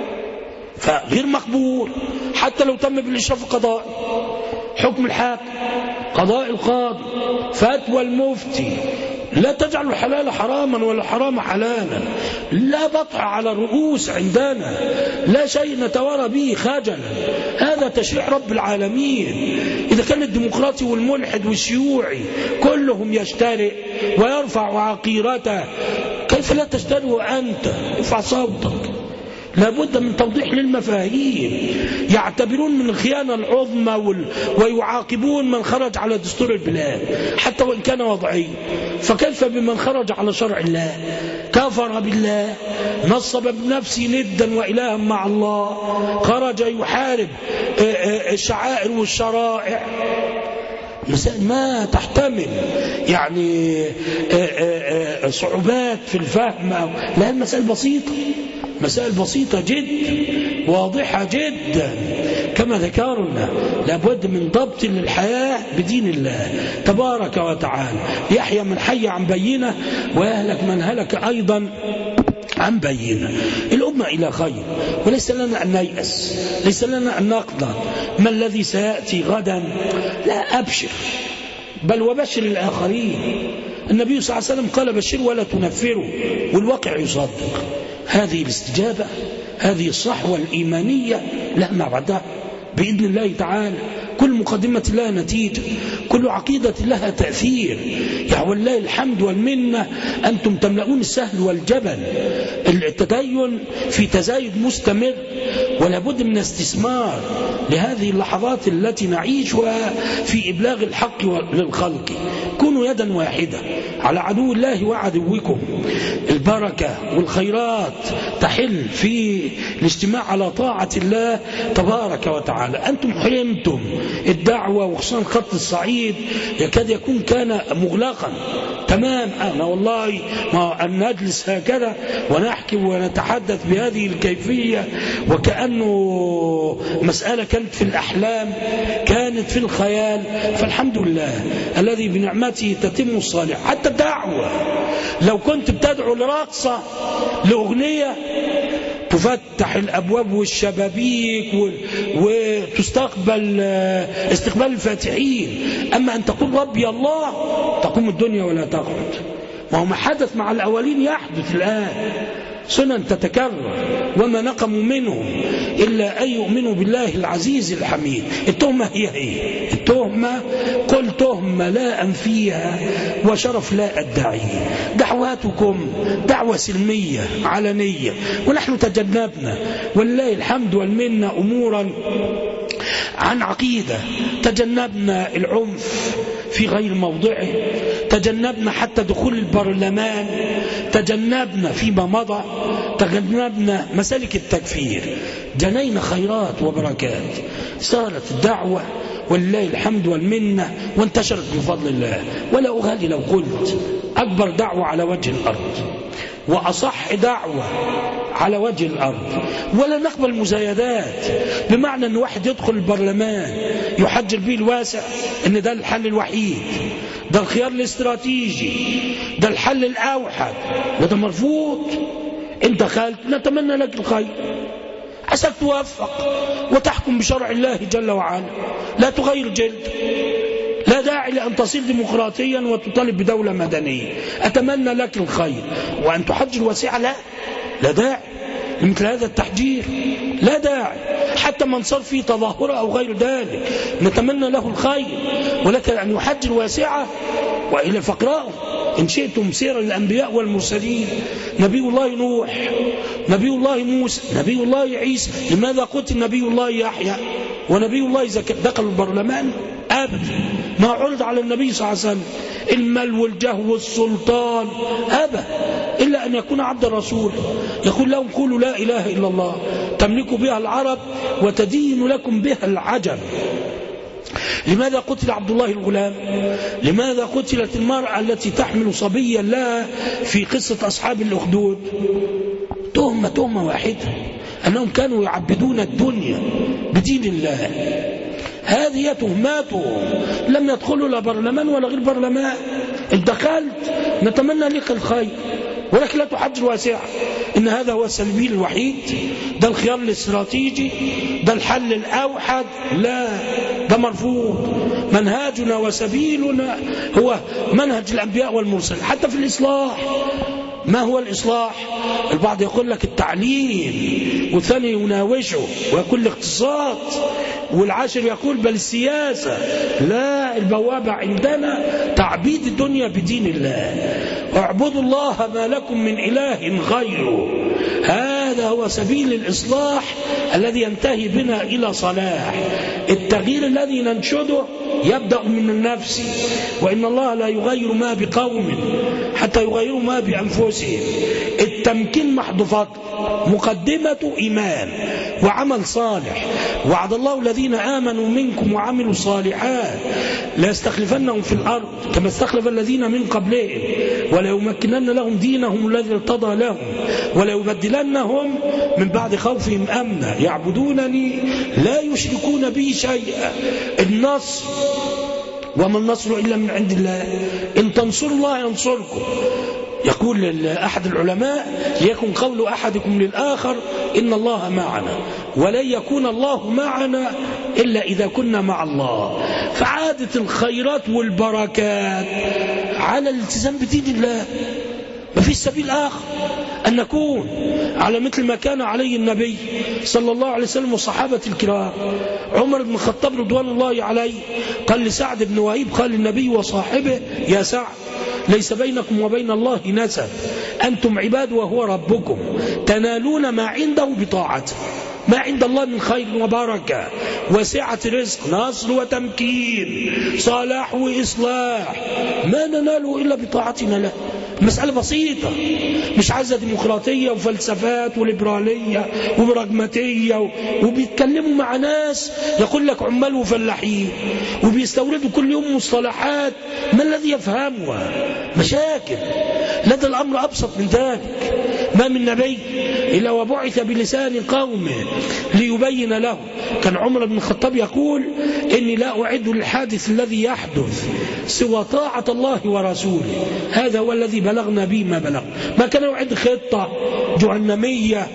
D: فغير مقبول حتى لو تم بالإشراف القضائي. حكم الحاكم، قضاء القاضي، فتوى المفتي، لا تجعل الحلال حراما ولا حرام حلالا. لا بطع على الرؤوس عندنا، لا شيء نتوارى به خجلا. هذا تشريع رب العالمين. إذا كان الديمقراطي والملحد والشيوعي كلهم يشترئ ويرفع عقيرته، كيف لا تشترئ وأنت؟ ارفع صوتك. لابد من توضيح للمفاهيم. يعتبرون من الخيانة العظمى ويعاقبون من خرج على دستور البلاد حتى وإن كان وضعي. فكيف بمن خرج على شرع الله؟ كفر بالله، نصب بنفسه ندا وإلها مع الله، خرج يحارب الشعائر والشرائع. ما تحتمل يعني صعوبات في الفهم. لا، المسائل بسيطة، مسائل بسيطة جدا، واضحة جدا. كما ذكرنا لابد من ضبط للحياة بدين الله تبارك وتعالى. يحيى من حي عن بينة ويهلك من هلك أيضا عن بينة. الأمة إلى خير، وليس لنا أن نيأس، ليس لنا أن نقنط. ما الذي سيأتي غدا؟ لا، أبشر بل وبشر الآخرين. النبي صلى الله عليه وسلم قال بشر ولا تنفروا، والواقع يصدق. هذه الاستجابة، هذه الصحوة الإيمانية لا ما بعدها بإذن الله تعالى. كل مقدمة لها نتيجة، كل عقيدة لها تأثير. يا والله الحمد والمنة، أنتم تملؤون السهل والجبل. التدين في تزايد مستمر، ولا بد من استثمار لهذه اللحظات التي نعيشها في إبلاغ الحق للخلق. كونوا يدا واحدة على عدو الله وعدوكم. البركة والخيرات تحل في الاجتماع على طاعة الله تبارك وتعالى. أنتم حرمتم الدعوة، وخصوصا خط الصعيد يكاد يكون كان مغلقا تمام. أنا والله ما أن نجلس هكذا ونحكي ونتحدث بهذه الكيفية وكأنه مسألة كانت في الأحلام، كانت في الخيال. فالحمد لله الذي بنعمته تتم الصالح. حتى الدعوة لو كنت بتدعو لرقصة لأغنية تفتح الأبواب والشبابيك وتستقبل استقبال الفاتحين. أما أن تقول ربي الله تقوم الدنيا ولا تقعد. وهو ما حدث مع الأولين يحدث الآن، سنن تتكرر. وما نقموا منهم إلا أن يؤمنوا بالله العزيز الحميد. التهمة هي التهمة، قل تهمة لا أنفيها وشرف لا أدعيه. دعواتكم دعوة سلمية علنية، ونحن تجنبنا والله الحمد والمنة أمورا عن عقيدة. تجنبنا العنف في غير موضعه، تجنبنا حتى دخول البرلمان، تجنبنا فيما مضى، تجنبنا مسالك التكفير. جنينا خيرات وبركات. صارت الدعوة والله الحمد والمنة وانتشرت بفضل الله. ولا أغالي لو قلت أكبر دعوة على وجه الأرض وأصح دعوة على وجه الأرض، ولا نقبل مزايدات، بمعنى أن واحد يدخل البرلمان يحجر به الواسع أن ده الحل الوحيد، ده الخيار الاستراتيجي، ده الحل الأوحد، وده مرفوض. انت دخلت نتمنى لك الخير، عساك توفق وتحكم بشرع الله جل وعلا، لا تغير جلد، لا داعي لأن تصير ديمقراطيا وتطالب بدولة مدنية، أتمنى لك الخير. وأن تحجر واسعة لا داعي لمثل هذا التحجير، لا داعي، حتى من صار فيه تظاهرة أو غير ذلك نتمنى له الخير، ولكن أن يحجر واسعة. وإلى فقراء إن شئتم سير الأنبياء والمرسلين، نبي الله نوح، نبي الله موسى، نبي الله عيسى، لماذا قتل نبي الله يحيى ونبي الله زكريا؟ دخلوا البرلمان أبدا، ما عرض على النبي صلى الله عليه وسلم المال والجاه والسلطان، أبا إلا أن يكون عبد الرسول يقول لهم قولوا لا إله إلا الله تملك بها العرب وتدين لكم بها العجم. لماذا قتل عبد الله الغلام؟ لماذا قتلت المرأة التي تحمل صبيا لها في قصة أصحاب الأخدود؟ تهمة واحدة، أنهم كانوا يعبدون الدنيا بدين الله. هذه تهماتهم، لم يدخلوا لا برلمان ولا غير برلمان. إن دخلت نتمنى لك الخير، ولكن لا تحجر واسعة، إن هذا هو السبيل الوحيد، ده الخيار الاستراتيجي، ده الحل الأوحد، لا، ده مرفوض. منهاجنا وسبيلنا هو منهج الأنبياء والمرسلين. حتى في الإصلاح، ما هو الإصلاح؟ البعض يقول لك التعليم، والثاني يناوشه ويقول الاقتصاد، والعاشر يقول بل السياسة. لا، البوابة عندنا تعبيد الدنيا بدين الله، اعبدوا الله ما لكم من إله غيره. هذا هو سبيل الإصلاح الذي ينتهي بنا إلى صلاح. التغيير الذي ننشده يبدأ من النفس، وإن الله لا يغير ما بقوم حتى يغيروا ما بأنفسهم. التمكين محض فضل، مقدمة إيمان وعمل صالح. وعد الله الذين آمنوا منكم وعملوا الصالحات لا يستخلفنهم في الأرض كما استخلف الذين من قبلهم ولا يمكنن لهم دينهم الذي ارتضى لهم ولا يبدلنهم من بعد خوفهم أمنا يعبدونني لا يشركون بي شيئا. النصر، وما النصر إلا من عند الله، إن تنصروا الله ينصركم. يقول أحد العلماء ليكن قول أحدكم للآخر إن الله معنا، ولن يكون الله معنا إلا إذا كنا مع الله. فعادة الخيرات والبركات على الالتزام بدين الله، ما فيش سبيل آخر أن نكون على مثل ما كان عليه النبي صلى الله عليه وسلم والصحابة الكرام. عمر بن الخطاب رضوان الله عليه قال لسعد بن وهيب، قال النبي وصاحبه يا سعد ليس بينكم وبين الله نسب، أنتم عباد وهو ربكم، تنالون ما عنده بطاعته، ما عند الله من خير وبركة وسعة رزق، نصر وتمكين، صلاح وإصلاح، ما نناله إلا بطاعتنا له. المسألة بسيطة، مش عايزة ديمقراطية وفلسفات وليبرالية وبراجماتية وبيتكلموا مع ناس يقول لك عمال وفلاحين وبيستوردوا كل يوم مصطلحات ما الذي يفهمها؟ مشاكل. لدى الأمر أبسط من ذلك. ما من نبي إلا وبعث بلسان قومه ليبين له. كان عمر بن الخطاب يقول إني لا أعد للحادث الذي يحدث سوى طاعة الله ورسوله، هذا هو الذي بلغنا به ما بلغ. ما كان يعد خطة جهنمية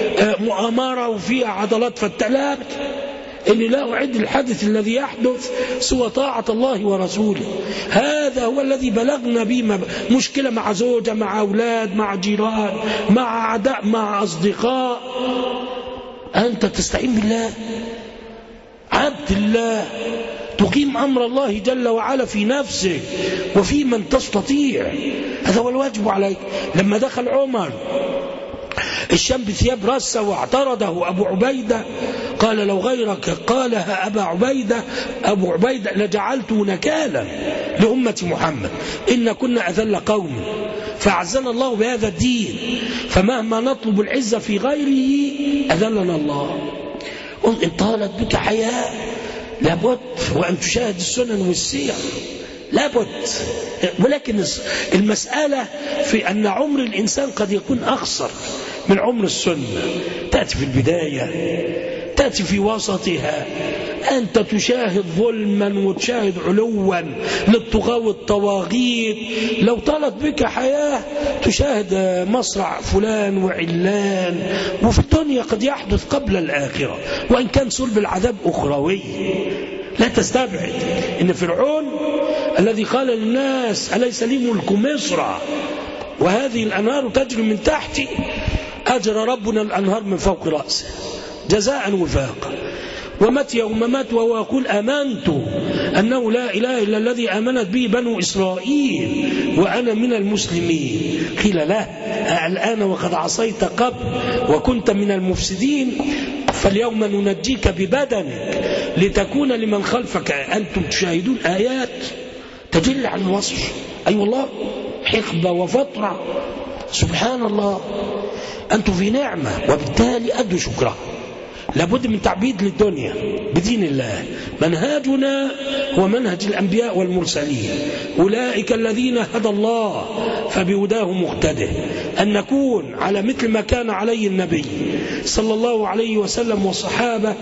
D: مؤامرة وفيها عضلات فتلات، إني لا أعد الحدث الذي يحدث سوى طاعة الله ورسوله، هذا هو الذي بلغنا به. مشكلة مع زوجة، مع أولاد، مع جيران، مع أعداء، مع أصدقاء، أنت تستعين بالله، عبد الله، تقيم أمر الله جل وعلا في نفسك وفي من تستطيع. هذا هو الواجب عليك. لما دخل عمر الشام بثياب رسة واعترضه أبو عبيدة قال لو غيرك قالها أبو عبيدة لجعلته نكالا لأمة محمد، إن كنا أذل قوم فأعزنا الله بهذا الدين، فمهما نطلب العزة في غيره أذلنا الله. إن طالت بك حياة لابد وأن تشاهد السنن والسير، لابد. ولكن المسألة في أن عمر الإنسان قد يكون أقصر من عمر السنة. تأتي في البداية، تأتي في وسطها، أنت تشاهد ظلما وتشاهد علوا للطغاة والطواغيت. لو طالت بك حياة تشاهد مصرع فلان وعلان. وفي الدنيا قد يحدث قبل الآخرة، وإن كان صلب العذاب أخروي. لا تستبعد إن فرعون الذي قال للناس أليس لي ملك مصر وهذه الأنهار تجري من تحتي، أجرى ربنا الأنهار من فوق رأسه جزاء وفاقا. ومات يوم مات وهو يقول آمنت أنه لا إله إلا الذي آمنت به بنو إسرائيل وأنا من المسلمين. قيل له الآن وقد عصيت قبل وكنت من المفسدين، فاليوم ننجيك ببدنك لتكون لمن خلفك. أنتم تشاهدون آيات تدل عن الوصف. أي والله، حقبة وفترة، سبحان الله. أنتم في نعمة، وبالتالي أدوا شكرا. لابد من تعبيد للدنيا بدين الله. منهاجنا هو منهج الأنبياء والمرسلين، أولئك الذين هدى الله فبهداه مقتده. أن نكون على مثل ما كان عليه النبي صلى الله عليه وسلم والصحابة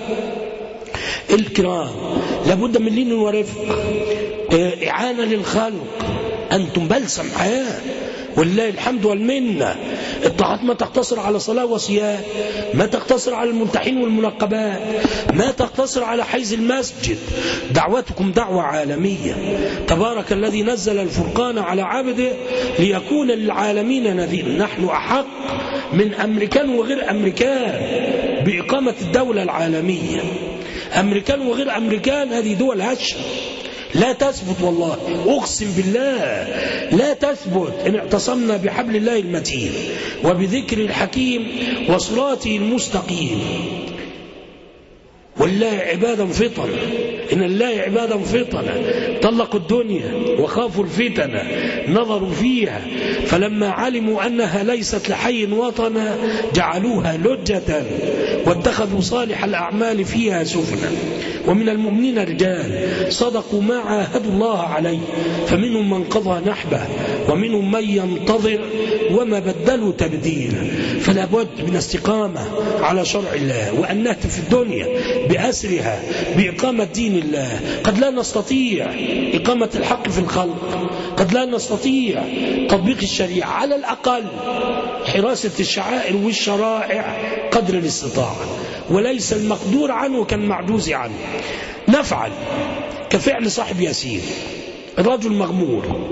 D: الكرام. لابد من لين ورفق، إعانة للخلق. أنتم بلسم حياة ولله الحمد والمنة. الطاعات ما تقتصر على صلاة وصيام، ما تقتصر على الملتحين والمنقبات، ما تقتصر على حيز المسجد. دعوتكم دعوة عالمية. تبارك الذي نزل الفرقان على عبده ليكون للعالمين نذيرا. نحن أحق من أمريكان وغير أمريكان بإقامة الدولة العالمية. أمريكان وغير أمريكان هذه دول هشة لا تثبت، والله أقسم بالله لا تثبت إن اعتصمنا بحبل الله المتين وبذكر الحكيم وصراطه المستقيم. والله عبادا فطنا، إن الله عبادا فطنا طلقوا الدنيا وخافوا الفتنة، نظروا فيها فلما علموا أنها ليست لحي وطنا جعلوها لجة واتخذوا صالح الأعمال فيها سفنا. ومن المؤمنين رجال صدقوا ما عاهدوا الله عليه، فمنهم من قضى نحبه ومنهم من ينتظر وما بدلوا تبديلا. فلا بد من استقامة على شرع الله، وأن نهتف في الدنيا بأسرها بإقامة دين الله. قد لا نستطيع إقامة الحق في الخلق، قد لا نستطيع تطبيق الشريعة، على الأقل حراسة الشعائر والشرائع قدر الاستطاعة، وليس المقدور عنه كالمعجوز عنه. نفعل كفعل صاحب ياسين، الرجل مغمور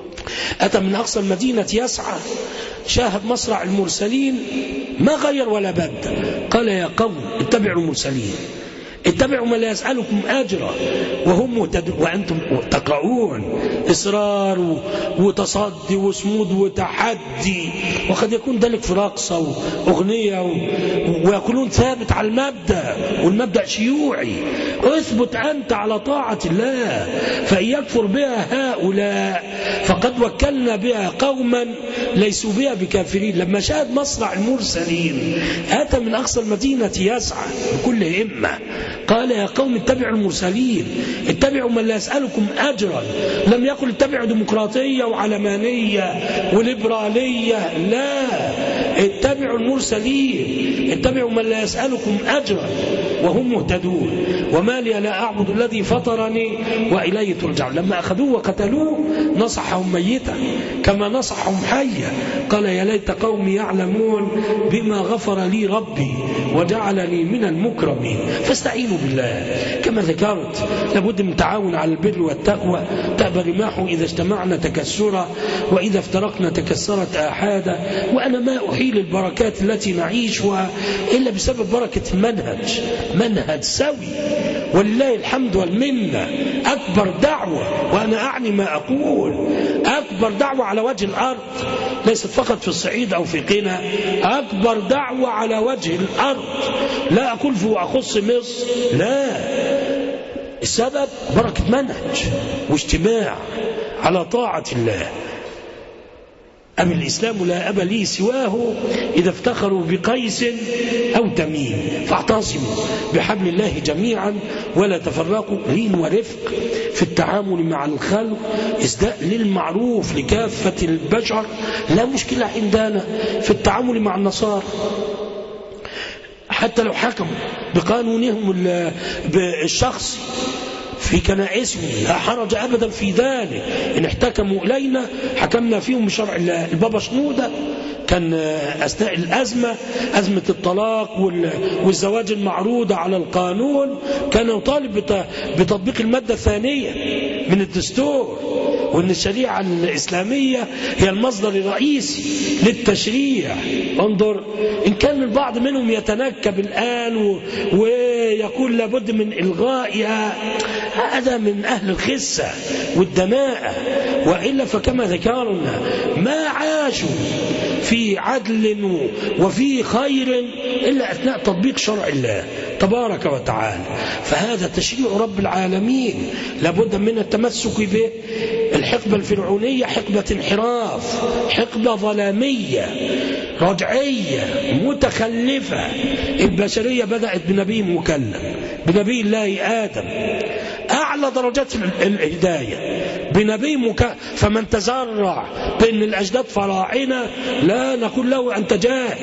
D: أتى من أقصى المدينة يسعى، شاهد مصرع المرسلين ما غير ولا بدل. قال يا قوم اتبعوا المرسلين، اتبعوا ما لا يسألكم أجرا وهم وأنتم تقرؤون. إصرار وتصدي وصمود وتحدي، وقد يكون ذلك في رقصة وأغنية ويقولون ثابت على المبدأ، والمبدأ شيوعي. اثبت أنت على طاعة الله، فإن يكفر بها هؤلاء فقد وكلنا بها قوما ليسوا بها بكافرين. لما شاهد مصرع المرسلين أتى من أقصى المدينة يسعى بكل همة، قال يا قوم اتبعوا المرسلين، اتبعوا من لا يسألكم أجرا. لم يقل اتبعوا ديمقراطية وعلمانية وليبرالية، لا، اتبعوا المرسلين، اتبعوا من لا يسألكم أجرا وهم مهتدون. وما لي لا أعبد الذي فطرني وإليه ترجعون. لما أخذوه وقتلوه نصحهم ميتا كما نصحهم حيا. قال يا ليت قومي يعلمون بما غفر لي ربي وجعلني من المكرمين. فاستعينوا بالله كما ذكرت، لابد من تعاون على البر والتقوى. تأبى رماح إذا اجتمعنا تكسرا وإذا افترقنا تكسرت آحادا. وأنا ما أحيل البركات التي نعيشها إلا بسبب بركة المنهج، منهج سوي ولله الحمد والمنة. أكبر دعوة، وأنا أعني ما أقول، أكبر دعوة على وجه الأرض، ليست فقط في الصعيد أو في قنا، أكبر دعوة على وجه الأرض. لا أقول وأخص مصر، لا، السبب بركة منهج واجتماع على طاعة الله. أم الإسلام لا أب لي سواه إذا افتخروا بقيس أو تميم. فاعتصموا بحبل الله جميعا ولا تفرقوا. لين ورفق في التعامل مع الخلق إسداء للمعروف لكافة البشر، لا مشكلة عندنا في التعامل مع النصارى، حتى لو حكموا بقانونهم الشخصي في كنائسهم لا حرج أبدا في ذلك. إن احتكموا إلينا حكمنا فيهم بشرع الله. البابا شنودة كان أثناء الأزمة، أزمة الطلاق والزواج المعروضة على القانون، كان يطالب بتطبيق المادة الثانية من الدستور، وأن الشريعة الإسلامية هي المصدر الرئيسي للتشريع. انظر، إن كان البعض منهم يتنكب الآن ويقول لابد من إلغائها، هذا من أهل الخسة والدناءة، وإلا فكما ذكرنا ما عاشوا في عدل وفي خير إلا أثناء تطبيق شرع الله تبارك وتعالى. فهذا تشريع رب العالمين لابد من التمسك به. الحقبة الفرعونية حقبة انحراف، حقبة ظلامية رجعية متخلفة. البشرية بدأت بنبي مكلم، بنبي الله آدم، أعلى درجات الهداية بنبي فمن تزرع بأن الأجداد فراعنة لا نقول له أنت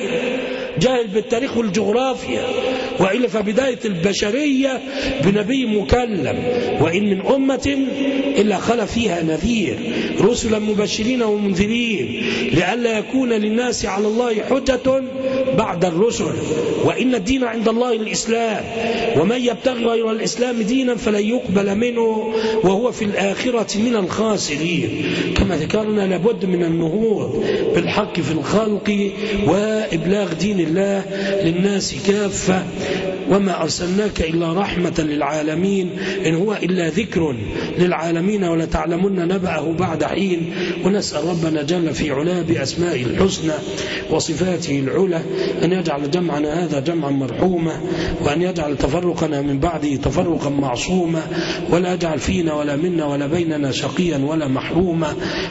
D: جاهل بالتاريخ والجغرافيا، وإلا فبداية البشرية بنبي مكلم. وإن من أمة إلا خلا فيها نذير رسلا مبشرين ومنذرين لئلا يكون للناس على الله حجة بعد الرسل، وإن الدين عند الله الإسلام، ومن يبتغي غير الإسلام دينا فلن يقبل منه وهو في الآخرة من الخاسرين. كما ذكرنا لابد من النهوض بالحق في الخلق وإبلاغ دين الله للناس كافة. وما أرسلناك إلا رحمة للعالمين إن هو إلا ذكر للعالمين ولتعلمن نبأه بعد حين. ونسأل ربنا جل في علاه بأسمائه الحسنى وصفاته العلى أن يجعل جمعنا هذا جمعا مرحوما، وأن يجعل تفرقنا من بعده تفرقا معصوما، ولا يجعل فينا ولا منا ولا بيننا شقيا ولا محروما،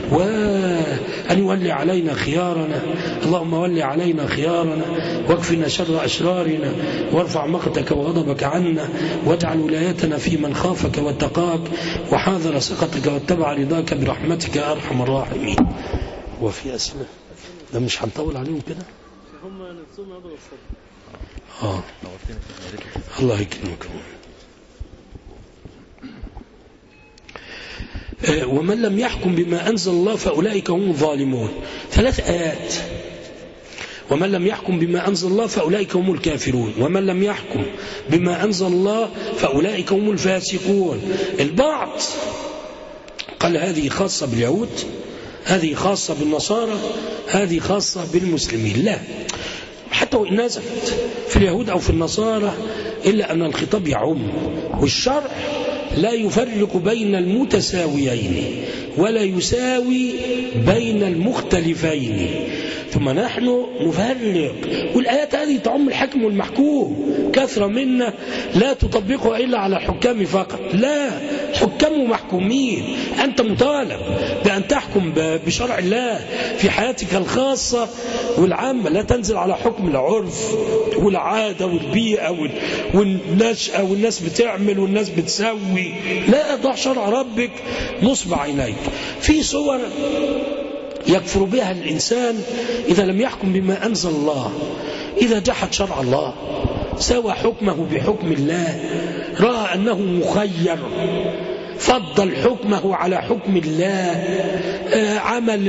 D: وأن يولي علينا خيارنا. اللهم ولي علينا خيارنا واكفنا شر أشرارنا، وارفع مقتك وغضبك عنا، واجعل ولايتنا في من خافك واتقاك وحاذر سخطك واتبع رضاك برحمتك يا أرحم الراحمين. وفي أسماء ده مش هنطول عليهم كده،
A: هم نفسهم هذا
D: الصبر. الله يكرمكم. ومن لم يحكم بما أنزل الله فأولئك هم الظالمون. 3 آيات. ومن لم يحكم بما أنزل الله فأولئك هم الكافرون، ومن لم يحكم بما أنزل الله فأولئك هم الفاسقون. البعض قال هذه خاصة باليهود، هذه خاصة بالنصارى، هذه خاصة بالمسلمين. لا، حتى وإن نزلت في اليهود أو في النصارى إلا أن الخطاب يعم، والشرع لا يفرق بين المتساويين ولا يساوي بين المختلفين. ثم نحن نفرق، والآيات هذه تعم الحكم والمحكوم. كثرة منا لا تطبقها إلا على الحكام فقط، لا، حكام ومحكومين. أنت مطالب بأن تحكم بشرع الله في حياتك الخاصة والعامة، لا تنزل على حكم العرف والعادة والبيئة والنشأة، والناس بتعمل والناس بتسوي. لا، أضع شرع ربك نصب عينيك. في صور يكفر بها الإنسان إذا لم يحكم بما أنزل الله، إذا جحد شرع الله، سوى حكمه بحكم الله، رأى أنه مخير، فضل حكمه على حكم الله، عمل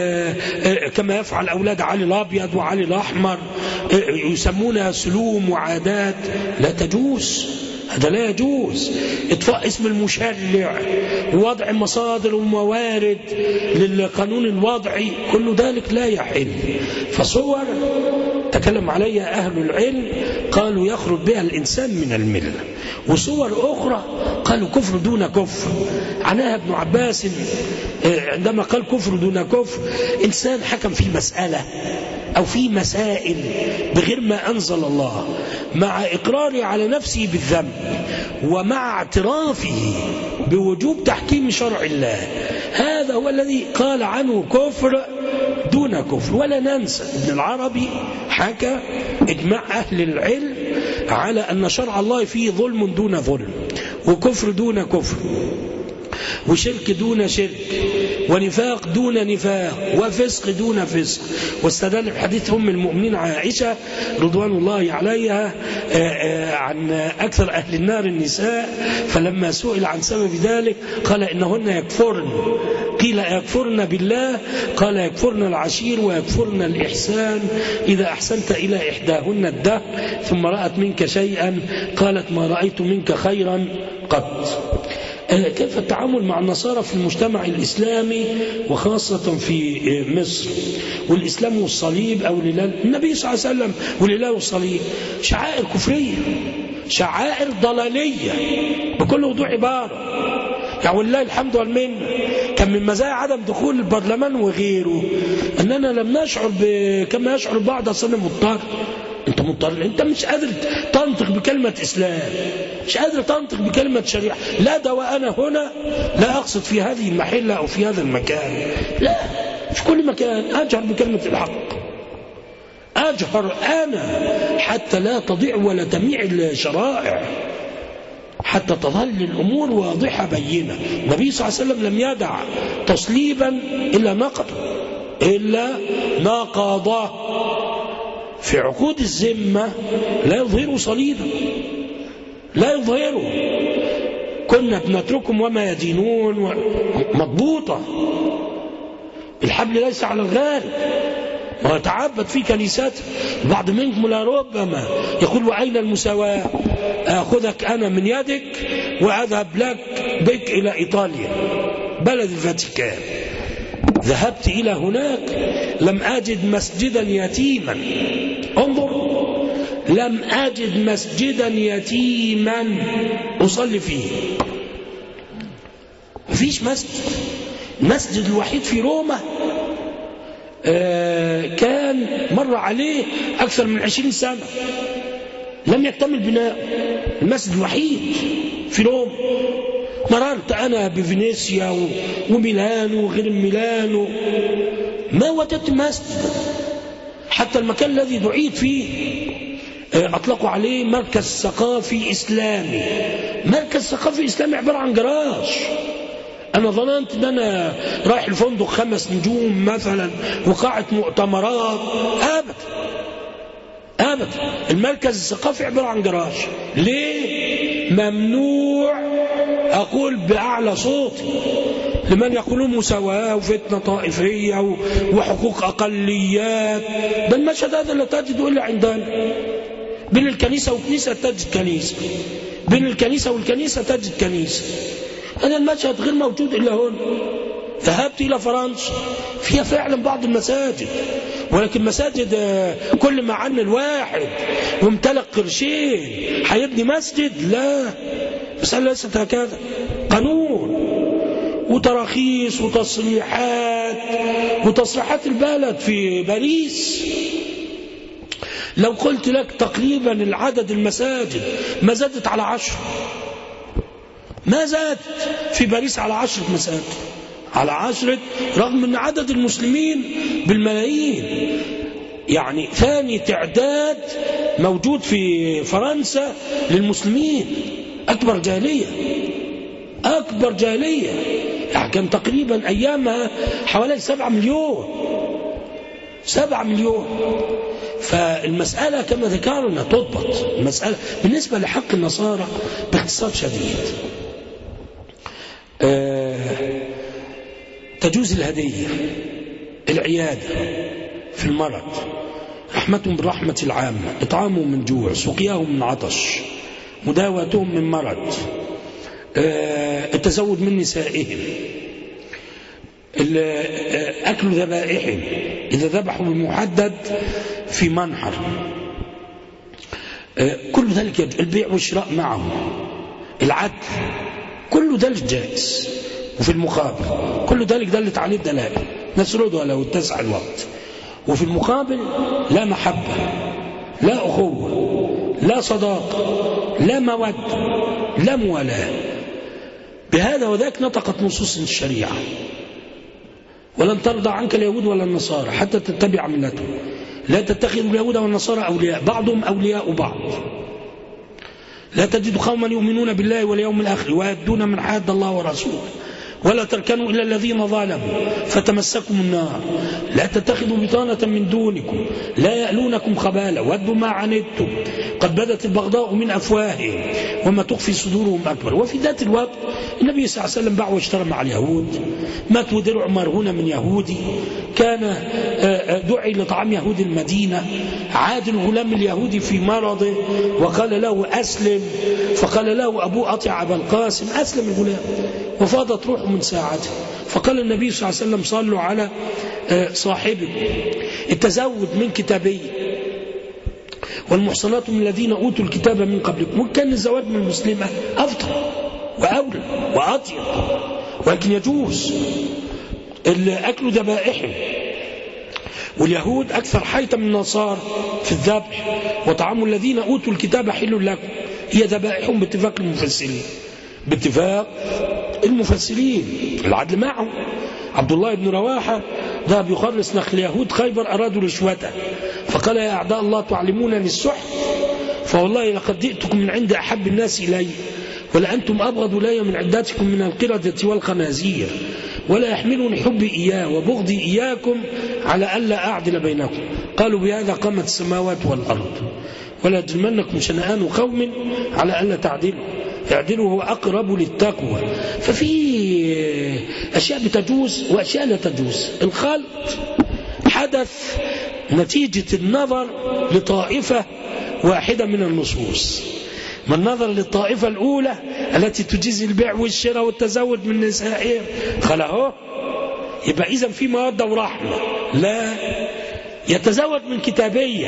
D: كما يفعل أولاد علي الأبيض وعلي الأحمر، يسمونها سلوم وعادات. لا تجوز، هذا لا يجوز. إطفاء اسم المشرع ووضع مصادر وموارد للقانون الوضعي، كل ذلك لا يحل. فصور تكلم عليها أهل العلم قالوا يخرج بها الإنسان من الملة، وصور أخرى قالوا كفر دون كفر. عناها ابن عباس عندما قال كفر دون كفر، إنسان حكم في مسألة أو في مسائل بغير ما أنزل الله، مع إقراره على نفسه بالذنب ومع اعترافه بوجوب تحكيم شرع الله، هذا هو الذي قال عنه كفر دون كفر. ولا ننسى ابن العربي حكى إجماع أهل العلم على أن شرع الله فيه ظلم دون ظلم وكفر دون كفر. وشرك دون شرك، ونفاق دون نفاق، وفسق دون فسق. واستدل بحديث أم المؤمنين عائشة رضوان الله عليها عن أكثر أهل النار النساء، فلما سئل عن سبب ذلك قال إنهن يكفرن. قيل يكفرن بالله؟ قال يكفرن العشير ويكفرن الإحسان. إذا أحسنت إلى إحداهن الدهر ثم رأت منك شيئا قالت ما رأيت منك خيرا قط. كيف التعامل مع النصارى في المجتمع الإسلامي وخاصة في مصر؟ والإسلام والصليب أو الهلال، النبي صلى الله عليه وسلم والهلال والصليب شعائر كفرية، شعائر ضلالية بكل وضوح عبارة. يعني والله الحمد والمنة كان من مزايا عدم دخول البرلمان وغيره أننا لم نشعر كما يشعر البعض أصلا مضطر. أنت مضطر، أنت مش قادر تنطق بكلمة إسلام، مش قادر تنطق بكلمة شريعة. لا ده وأنا هنا لا أقصد في هذه المحلة أو في هذا المكان، لا في كل مكان أجهر بكلمة الحق، أجهر أنا حتى لا تضيع ولا تميع الشرائع، حتى تظل الأمور واضحة بينة. النبي صلى الله عليه وسلم لم يدع تصليبا إلا نقضه في عقود الذمة، لا يظهروا صليبا، لا يظهروا. كنا بنتركهم وما يدينون مضبوطة، الحبل ليس على الغارب. ويتعبد في كنيسات بعض منكم لربما يقول وأين المساواة؟ أخذك أنا من يدك وأذهب بك إلى إيطاليا بلد الفاتيكان. ذهبت إلى هناك لم أجد مسجدا يتيما، انظر، لم أجد مسجدا يتيما أصلي فيه، مفيش مسجد. المسجد الوحيد في روما كان مر عليه أكثر من 20 سنة لم يكتمل بناء، المسجد الوحيد في روما. مررت أنا بفينيسيا وميلانو وغير ميلانو ما وجدت مسجد. حتى المكان الذي دعيت فيه أطلقوا عليه مركز ثقافي إسلامي. مركز ثقافي إسلامي عبارة عن جراج. أنا ظننت أن أنا رايح الفندق 5 نجوم مثلا وقاعة مؤتمرات. أبدا، المركز الثقافي عبارة عن جراج. ليه؟ ممنوع أقول بأعلى صوتي لمن يقولون مساواة وفتنة طائفية وحقوق أقليات. ده المشهد هذا لا تجد إلا عندنا. بين الكنيسة والكنيسة تجد كنيسة، بين الكنيسة والكنيسة تجد كنيسة. هذا المشهد غير موجود إلا هنا. ذهبت إلى فرنسا فيها فعلا بعض المساجد، ولكن مساجد كل ما عن الواحد وامتلك قرشين هيبني مسجد، لا، مسألة ليست هكذا. قانون وتراخيص وتصريحات البلد. في باريس لو قلت لك تقريبا العدد المساجد ما زادت على 10، ما زادت في باريس على 10 مساجد، على 10، رغم أن عدد المسلمين بالملايين. يعني ثاني تعداد موجود في فرنسا للمسلمين، أكبر جاهلية، أكبر جاهلية. يعني كان تقريبا أيامها حوالي 7 مليون. فالمسألة كما ذكرنا تضبط. المسألة بالنسبة لحق النصارى باختصار شديد، تجوز الهدية، العيادة في المرض، رحمتهم بالرحمة العامة، إطعامهم من جوع، سقياهم من عطش، مداواتهم من مرض، التزود من نسائهم، أكل ذبائحهم إذا ذبحوا بمحدد في منحر، كل ذلك يجوز. البيع والشراء معهم، العدل، كل ذلك جائز. وفي المقابل كل ذلك دلت عليه الدلائل نسردها لو اتسع الوقت. وفي المقابل لا محبة، لا أخوة، لا صداقة، لا مودة، لا موالاة. بهذا وذاك نطقت نصوص الشريعة: ولن ترضى عنك اليهود ولا النصارى حتى تتبع ملتهم. لا تتخذ اليهود والنصارى أولياء، بعضهم أولياء بعض. لا تجد قوما يؤمنون بالله واليوم الآخر ويدون من حاد الله ورسوله ولا تركنوا إلى الذين ظلموا فتمسكم النار لا تتخذوا بطانة من دونكم لا يألونكم خبالا ودوا ما عنتم قد بدت البغضاء من أفواههم وما تخفي صدورهم أكبر. وفي ذات الوقت النبي صلى الله عليه وسلم باع واشترى مع اليهود، مات ودرع مرهونة من يهودي، كان دعي لطعام يهود المدينة، عاد الغلام اليهودي في مرضه وقال له أسلم، فقال له أبوه أطيع أبا القاسم، أسلم الغلام وفاضت روحه من ساعته. فقال النبي صلى الله عليه وسلم صلوا على صاحبكم التزود من كتابي والمحصنات من الذين أوتوا الكتاب من قبلكم. وكان الزواج من المسلمة أفضل وأولى وأطيب، ولكن يجوز أكل ذبائحهم. واليهود أكثر حيث من النصارى في الذبح، وطعام الذين أوتوا الكتاب حل لكم، هي ذبائحهم باتفاق المفسرين، باتفاق المفسرين العدل معهم. عبد الله بن رواحة ذهب يخرس نخل يهود خيبر أرادوا رشوته، فقال يا أعداء الله تعلمونني السحت، فوالله لقد جئتكم من عند أحب الناس إلي، ولأنتم أبغض إلي من عداتكم من القردة والخنازير، ولا يحملني حبي إياه وبغضي إياكم على ألا أعدل بينكم. قالوا بهذا قامت السماوات والأرض، ولا يجرمنكم شنآن قوم على ألا تعدلوا، اعدلوا هو أقرب للتقوى. ففي أشياء بتجوز وأشياء لا تجوز. الخلط حدث نتيجة النظر لطائفة واحدة من النصوص، من النظر للطائفة الأولى التي تجيز البيع والشراء والتزود من نسائهم خلاه، يبقى إذن في مودة ورحمة. لا، يتزود من كتابية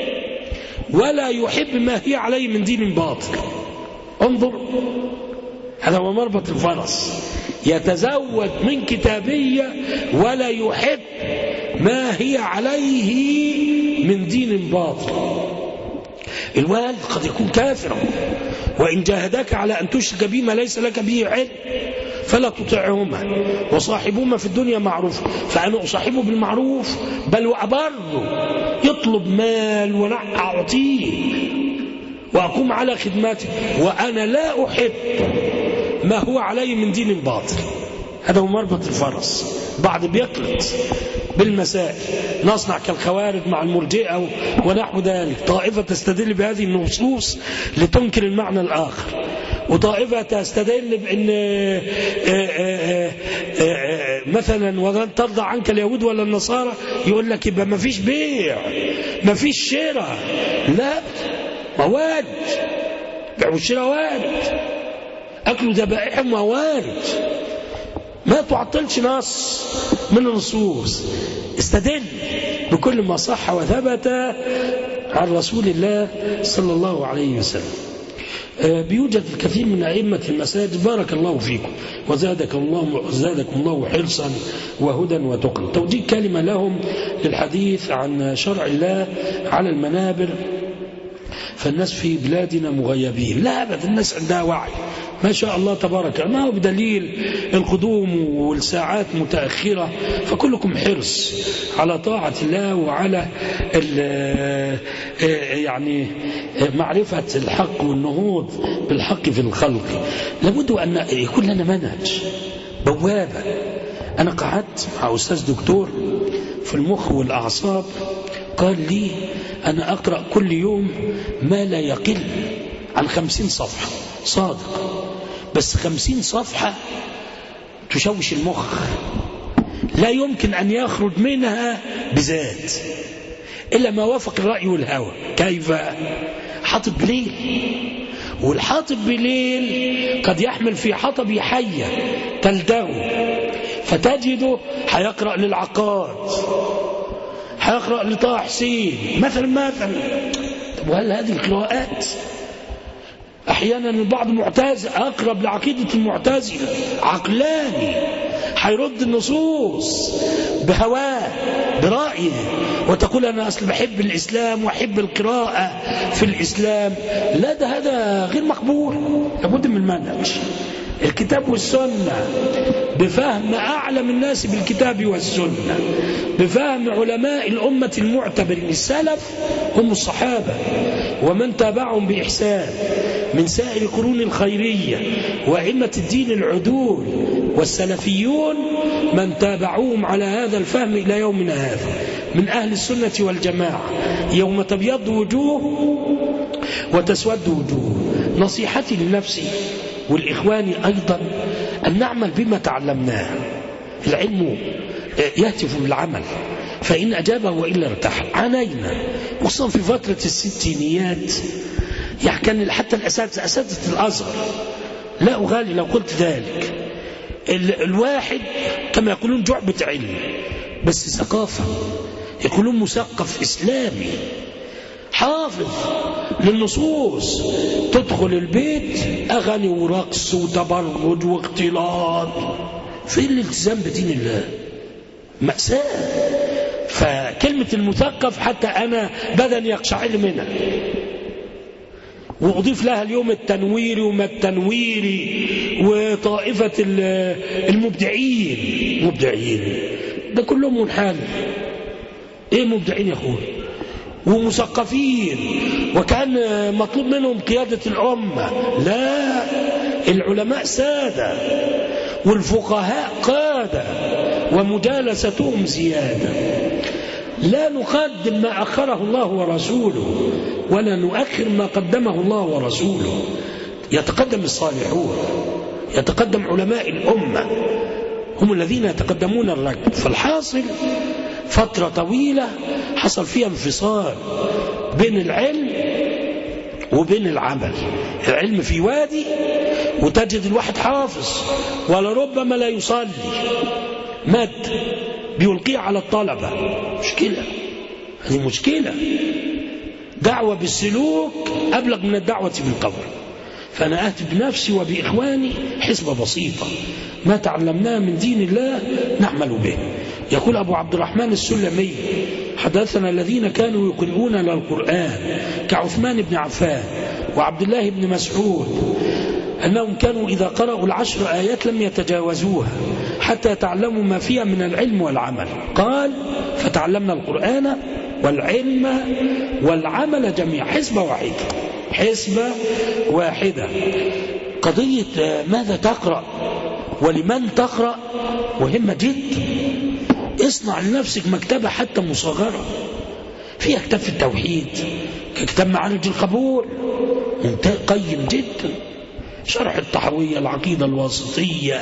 D: ولا يحب ما هي عليه من دين باطل. انظر، هذا هو مربط الفرس، يتزود من كتابية ولا يحب ما هي عليه من دين باطل. الوالد قد يكون كافرا، وإن جاهداك على أن تشرك بما ليس لك به علم فلا تطعهما وصاحبهما في الدنيا معروف. فأنا أصاحبه بالمعروف بل وأبره، يطلب مال وأنا أعطيه وأقوم على خدمته، وأنا لا أحب ما هو عليه من دين باطل. هذا هو مربط الفرس. بعض بيقلط بالمسائل، نصنع كالخوارج مع المرجئة ونحو ذلك. طائفة تستدل بهذه النصوص لتنكر المعنى الآخر، وطائفة تستدل بأن مثلا ولن ترضى عنك اليهود ولا النصارى، يقول لك يبقى ما فيش بيع ما فيش شراء. لا، مواد، بيع والشراء وارد، أكل ذبائحهم موارد، ما تعطلش نص من النصوص. استدل بكل ما صح وثبت عن رسول الله صلى الله عليه وسلم. بيوجد الكثير من أئمة المساجد بارك الله فيكم وزادكم الله حرصا وهدى وتقى. توجيه كلمة لهم للحديث عن شرع الله على المنابر، فالناس في بلادنا مغيبين. لا أبدا، الناس عندها وعي ما شاء الله تبارك، ما هو بدليل القدوم والساعات متأخرة، فكلكم حرص على طاعة الله وعلى يعني معرفة الحق والنهوض بالحق في الخلق. لابد أن يكون لنا منهج، بوابة. أنا قعدت مع أستاذ دكتور في المخ والأعصاب، قال لي أنا أقرأ كل يوم ما لا يقل عن 50 صفحة، صادق، بس 50 صفحة تشوش المخ، لا يمكن أن يخرج منها بذات إلا ما وافق الرأي والهوى. كيف؟ حاطب بليل، والحاطب بليل قد يحمل في حطبه حية تلدغ، فتجده هيقرأ للعقاد، هيقرأ لطه حسين مثلا. طب وهل هذه القراءات أحيانا البعض معتزل أقرب لعقيدة المعتزلة، عقلاني، هيرد النصوص بهواه برأيه، وتقول أنا أصل بحب الإسلام وأحب القراءة في الإسلام. لا، ده هذا غير مقبول. لابد من المنهج، الكتاب والسنة، بفهم أعلم الناس بالكتاب والسنة، بفهم علماء الأمة المعتبرين. السلف هم الصحابة ومن تابعهم بإحسان، من سائر قرون الخيرية وأئمة الدين العدول والسلفيون من تابعوهم على هذا الفهم إلى يومنا هذا من أهل السنة والجماعة، يوم تبيض وجوه وتسود وجوه. نصيحتي لنفسي والإخوان أيضا أن نعمل بما تعلمناه. العلم يهتف بالعمل، فإن أجابه وإلا ارتاح. عانينا خصوصا في فترة الستينيات، يعني كان حتى أساتذة الأزهر، لا أغالي لو قلت ذلك، الواحد كما يقولون جعبة علم بس ثقافة، يقولون مثقف إسلامي حافظ للنصوص. تدخل البيت أغاني ورقص وتبرج واختلاط، في الالتزام بدين الله مأساة. فكلمة المثقف حتى أنا بدن يقشعر منها، وأضيف لها اليوم التنويري وما التنويري وطائفة المبدعين. مبدعين ده كلهم منحل. ايه مبدعين يا اخوان؟ ومثقفين وكان مطلوب منهم قيادة الأمة. لا، العلماء سادة والفقهاء قادة ومجالستهم زيادة. لا نقدم ما أخره الله ورسوله ولا نؤخر ما قدمه الله ورسوله. يتقدم الصالحون، يتقدم علماء الأمة، هم الذين يتقدمون الركب. فالحاصل فترة طويلة حصل فيها انفصال بين العلم وبين العمل. العلم في وادي وتجد الواحد حافظ ولربما لا يصلي، مد بيلقيه على الطلبة. مشكلة، هذه مشكلة. دعوة بالسلوك أبلغ من الدعوة بالقول. فأنا أهتف بنفسي وبإخواني حسبة بسيطة، ما تعلمناه من دين الله نعمل به. يقول أبو عبد الرحمن السلمي: حدثنا الذين كانوا يقرؤون للقرآن كعثمان بن عفان وعبد الله بن مسعود أنهم كانوا إذا قرأوا 10 آيات لم يتجاوزوها حتى يتعلموا ما فيها من العلم والعمل. قال: فتعلمنا القرآن والعلم والعمل جميعا. حسبة واحدة، حسبة واحدة. قضية ماذا تقرأ ولمن تقرأ مهمة جدا. اصنع لنفسك مكتبة حتى مصغرة، فيها كتاب في التوحيد كتاب معارج القبول قيم جدا، شرح الطحاوية العقيدة الواسطية،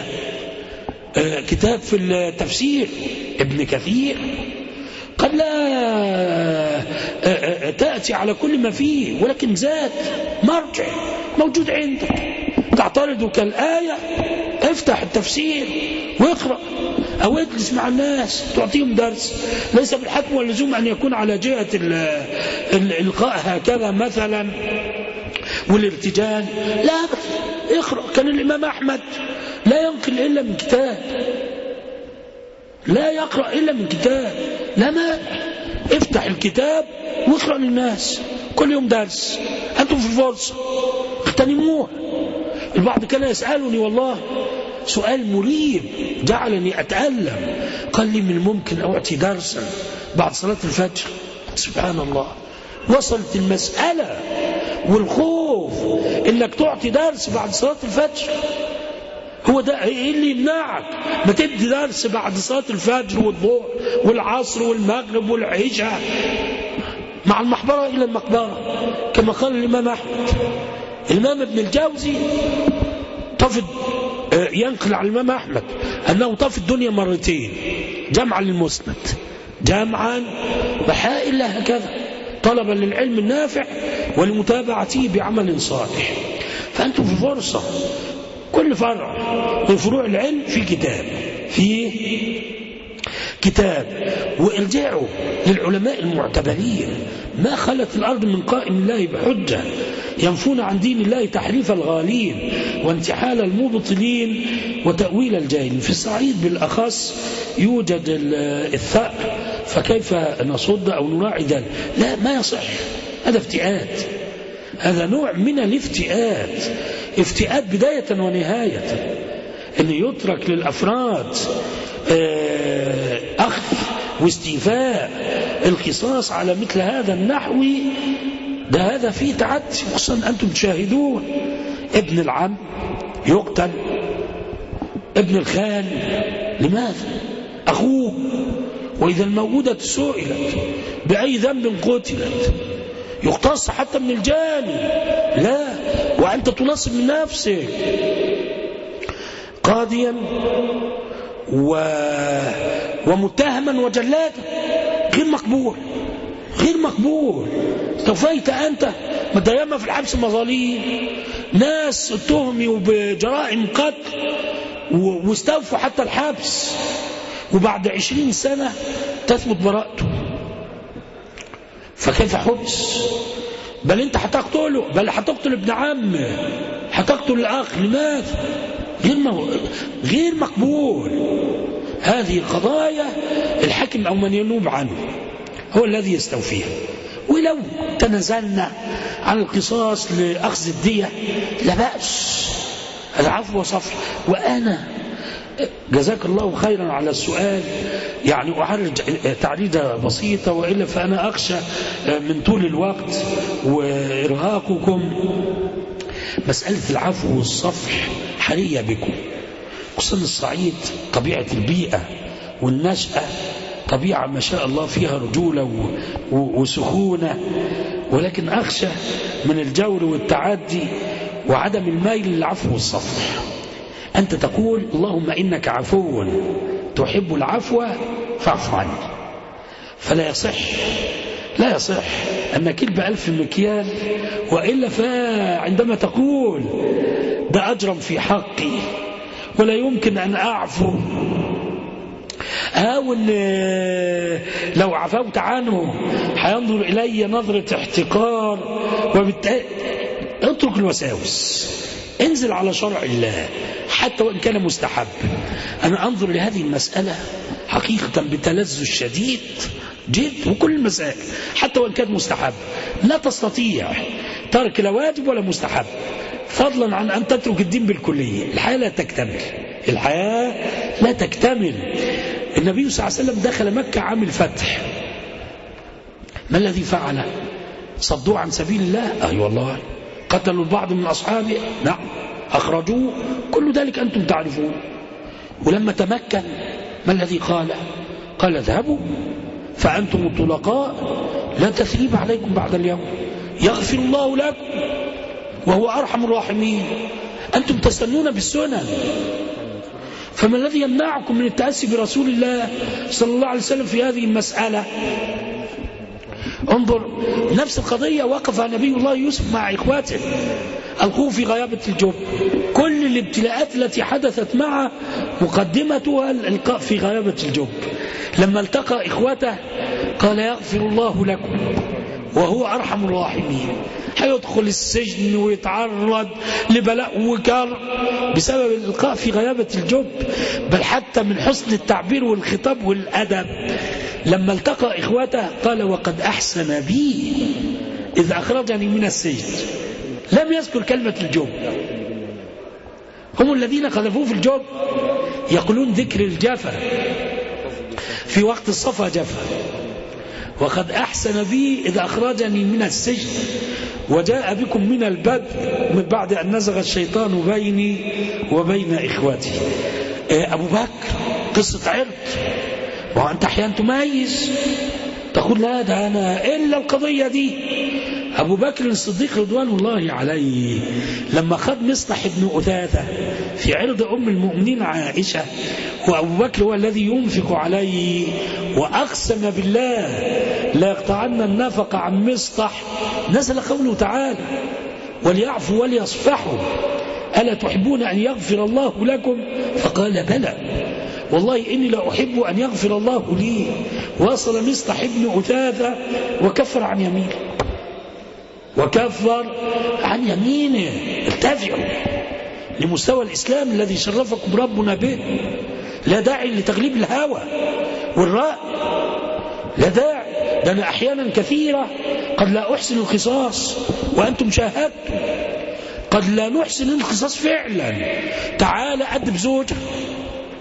D: كتاب في التفسير ابن كثير. قد لا تأتي على كل ما فيه، ولكن ذات مرجع موجود عندك. تعترضك الآية افتح التفسير واقرأ، أو اجلس مع الناس تعطيهم درس. ليس بالحتم واللزوم أن يكون على جهة الإلقاء هكذا مثلا والارتجال، لا، اقرأ. كان الإمام أحمد لا ينقل إلا من كتاب، لا يقرأ إلا من كتاب. لا مانع، افتح الكتاب واقرأ للناس كل يوم درس. أنتم في فرصة اغتنموها. البعض كان يسألني والله سؤال مريب جعلني أتألم، قال لي: من الممكن أعطي درسا بعد صلاة الفجر؟ سبحان الله، وصلت المسألة والخوف إنك تعطي درس بعد صلاة الفجر. هو ده إيه اللي يمنعك ما تدي درس بعد صلاة الفجر والظهر والعصر والمغرب والعشاء مع المحبرة إلى المقبرة كما قال الإمام أحمد. الإمام ابن الجوزي طفد، ينقل عن الإمام أحمد أنه طف الدنيا مرتين جمعا للمسند، جمعا بحاء الله هكذا، طلبا للعلم النافع ولمتابعته بعمل صالح. فأنتم في فرصة، كل فرع من فروع العلم في كتاب وارجعوا للعلماء المعتبرين. ما خلت الأرض من قائم الله بحجة ينفون عن دين الله تحريف الغالين وانتحال المبطلين وتأويل الجاهلين. في الصعيد بالأخص يوجد الثأر، فكيف نصد أو نراعي ذلك؟ لا، ما يصح، هذا افتئات، هذا نوع من الافتئات، افتئات بداية ونهاية، أن يترك للأفراد أخذ واستيفاء القصاص على مثل هذا النحو ده هذا فيه تعدي، خصوصا أنتم تشاهدون ابن العم يقتل، ابن الخال، لماذا؟ أخوه، وإذا الموجودة سئلت بأي ذنب قتلت يقتص حتى من الجاني، لا، وأنت تنصب من نفسك قاضيا ومتهما وجلادا، غير مقبول، غير مقبول. توفيت أنت مدايما في الحبس مظاليم، ناس اتهموا بجرائم قتل واستوفوا حتى الحبس، وبعد 20 سنة تثبت براءته، فكيف حبس؟ بل انت هتقتله، بل هتقتل ابن عمه، هتقتل الأخ، لماذا؟ غير مقبول. هذه القضايا الحاكم أو من ينوب عنه هو الذي يستوفيها. ولو تنازلنا عن القصاص لأخذ الدية لا بأس، العفو وصفح. وأنا جزاك الله خيرا على السؤال، يعني أعرج تعريضة بسيطة، وإلا فأنا أخشى من طول الوقت وإرهاقكم. مسألة العفو والصفح حرية بكم، خصوصا الصعيد طبيعة البيئة والنشأة طبيعة ما شاء الله فيها رجولة وسخونة، ولكن أخشى من الجور والتعدي وعدم الميل للعفو والصفح. أنت تقول اللهم إنك عفو تحب العفو فاعف عني، فلا يصح، لا يصح أن كلب 1000 مكيال، وإلا فعندما تقول ده أجرم في حقي ولا يمكن أن أعفو، أو أن لو عفوت عنه هينظر إلي نظرة احتقار، وبالتالي اترك الوساوس، انزل على شرع الله حتى وإن كان مستحب. أنا أنظر لهذه المسألة حقيقة بتلذذ شديد جد، وكل المسائل حتى وإن كان مستحب لا تستطيع ترك لا واجب ولا مستحب، فضلا عن أن تترك الدين بالكلية. الحياة لا تكتمل، الحياة لا تكتمل. النبي صلى الله عليه وسلم دخل مكة عام الفتح، ما الذي فعله؟ صدوا عن سبيل الله، أي والله، قتلوا البعض من أصحابه، نعم، أخرجوه، كل ذلك أنتم تعرفون. ولما تمكن ما الذي قال؟ قال اذهبوا فأنتم الطلقاء لا تثريب عليكم بعد اليوم، يغفر الله لكم وهو أرحم الراحمين. أنتم تستنون بالسنن، فما الذي يمنعكم من التأسي برسول الله صلى الله عليه وسلم في هذه المسألة؟ انظر، نفس القضية وقف نبي الله يوسف مع إخواته، ألقوه في غيابة الجب. كل الابتلاءات التي حدثت معه مقدمتها الإلقاء في غيابة الجب. لما التقى إخواته قال يغفر الله لكم وهو أرحم الراحمين. هيدخل السجن ويتعرض لبلاء وكر بسبب الإلقاء في غيابة الجب. بل حتى من حسن التعبير والخطاب والأدب لما التقى إخواته قال وقد أحسن بي إذ أخرجني من السجن. لم يذكر كلمة الجب. هم الذين قذفوه في الجب يقولون ذكر الجفا في وقت الصفا جفا. وقد أحسن بي إذ أخرجني من السجن وجاء بكم من البدء من بعد أن نزغ الشيطان بيني وبين إخواتي. أبو بكر قصة عرض، وأنت أحيانا تميز تقول لا ده أنا إلا القضية دي. أبو بكر الصديق رضوان الله عليه لما خد مصطح بن أثاثة في عرض أم المؤمنين عائشة، وأبو بكر هو الذي ينفق عليه، وأقسم بالله لا يقطعن النفق عن مصطح، نزل قوله تعالى وليعفوا وليصفحوا ألا تحبون أن يغفر الله لكم؟ فقال بلى والله إني لا أحب أن يغفر الله لي. وصل مصطح بن أثاثة وكفر عن يمينه، وكفر عن يمينه. ارتفعوا لمستوى الإسلام الذي شرفكم ربنا به. لا داعي لتغليب الهوى والرأي، لا داعي. ده أنا أحيانا كثيرة قد لا أحسن القصاص وأنتم شاهدتم، قد لا نحسن القصاص فعلا. تعال أدب زوجة،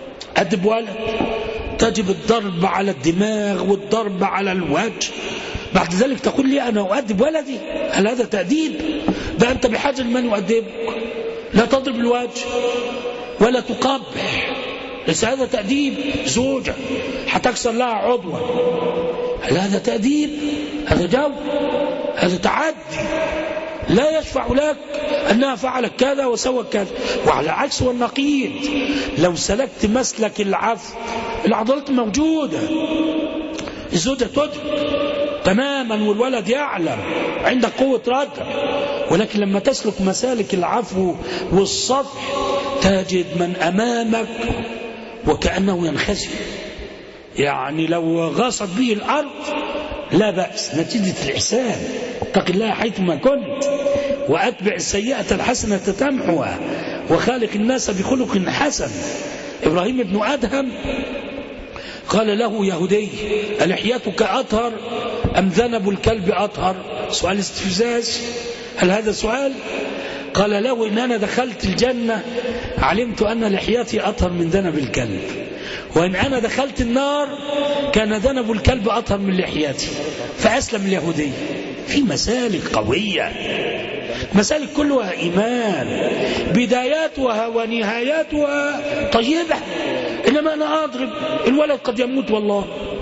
D: أدب ولد، تجب الضرب على الدماغ والضرب على الوجه، بعد ذلك تقول لي أنا أؤدب ولدي؟ هل هذا تأديب؟ ده أنت بحاجة لمن يؤدبك. لا تضرب الوجه ولا تقبح، ليس هذا تأديب. زوجة هتكسر لها عضوا، هل هذا تأديب؟ هذا جو، هذا تعدي. لا يشفع لك أنها فعلت كذا وسوت كذا. وعلى عكس والنقيض، لو سلكت مسلك العفو، العضلات موجودة، الزوجة تدرك تماما والولد يعلم، عندك قوة ردع. ولكن لما تسلك مسالك العفو والصفح تجد من أمامك وكأنه ينخزي، يعني لو غاصت به الأرض لا بأس، نتيجة الإحسان. اتق الله حيثما كنت وأتبع السيئة الحسنة تمحوها وخالق الناس بخلق حسن. إبراهيم بن أدهم قال له يهودي: ألحيتك أطهر أم ذنب الكلب أطهر؟ سؤال استفزاز. هل هذا سؤال؟ قال له: إن أنا دخلت الجنة علمت أن لحيتي أطهر من ذنب الكلب، وإن أنا دخلت النار كان ذنب الكلب أطهر من لحيتي. فأسلم اليهودي. في مسالك قوية، مسالك كلها إيمان، بداياتها ونهاياتها طيبة. إنما أنا أضرب الولد قد يموت والله،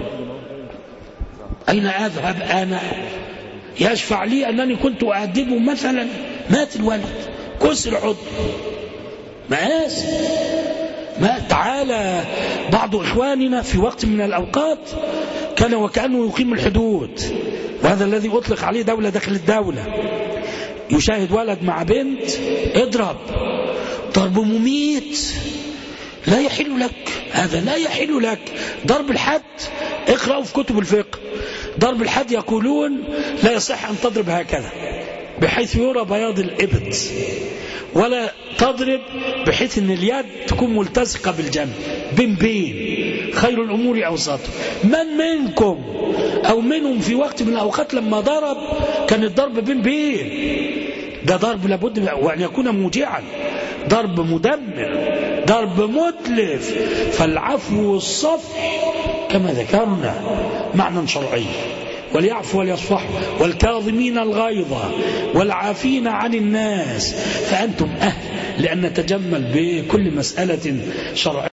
D: أين أذهب أنا؟ يشفع لي أنني كنت أعذبه مثلا، مات الولد، كسر عضو، مآسي. ما تعالى بعض إخواننا في وقت من الأوقات كان وكأنه يقيم الحدود، وهذا الذي أطلق عليه دولة داخل الدولة. يشاهد ولد مع بنت، اضرب ضرب مميت، لا يحل لك هذا، لا يحل لك. ضرب الحد اقرأوا في كتب الفقه، ضرب الحد يقولون لا يصح أن تضرب هكذا بحيث يرى بياض الإبط، ولا تضرب بحيث أن اليد تكون ملتصقة بالجنب، بين خير الأمور أوسطها. من منكم أو منهم في وقت من الأوقات لما ضرب كان الضرب بين ده ضرب لابد وأن يكون موجعا، ضرب مدمر، ضرب متلف. فالعفو والصفح كما ذكرنا معنى شرعي، وليعفوا وليصفحوا والكاظمين الغيظ والعافين عن الناس. فأنتم أهل لأن نتجمل بكل مسألة شرعية.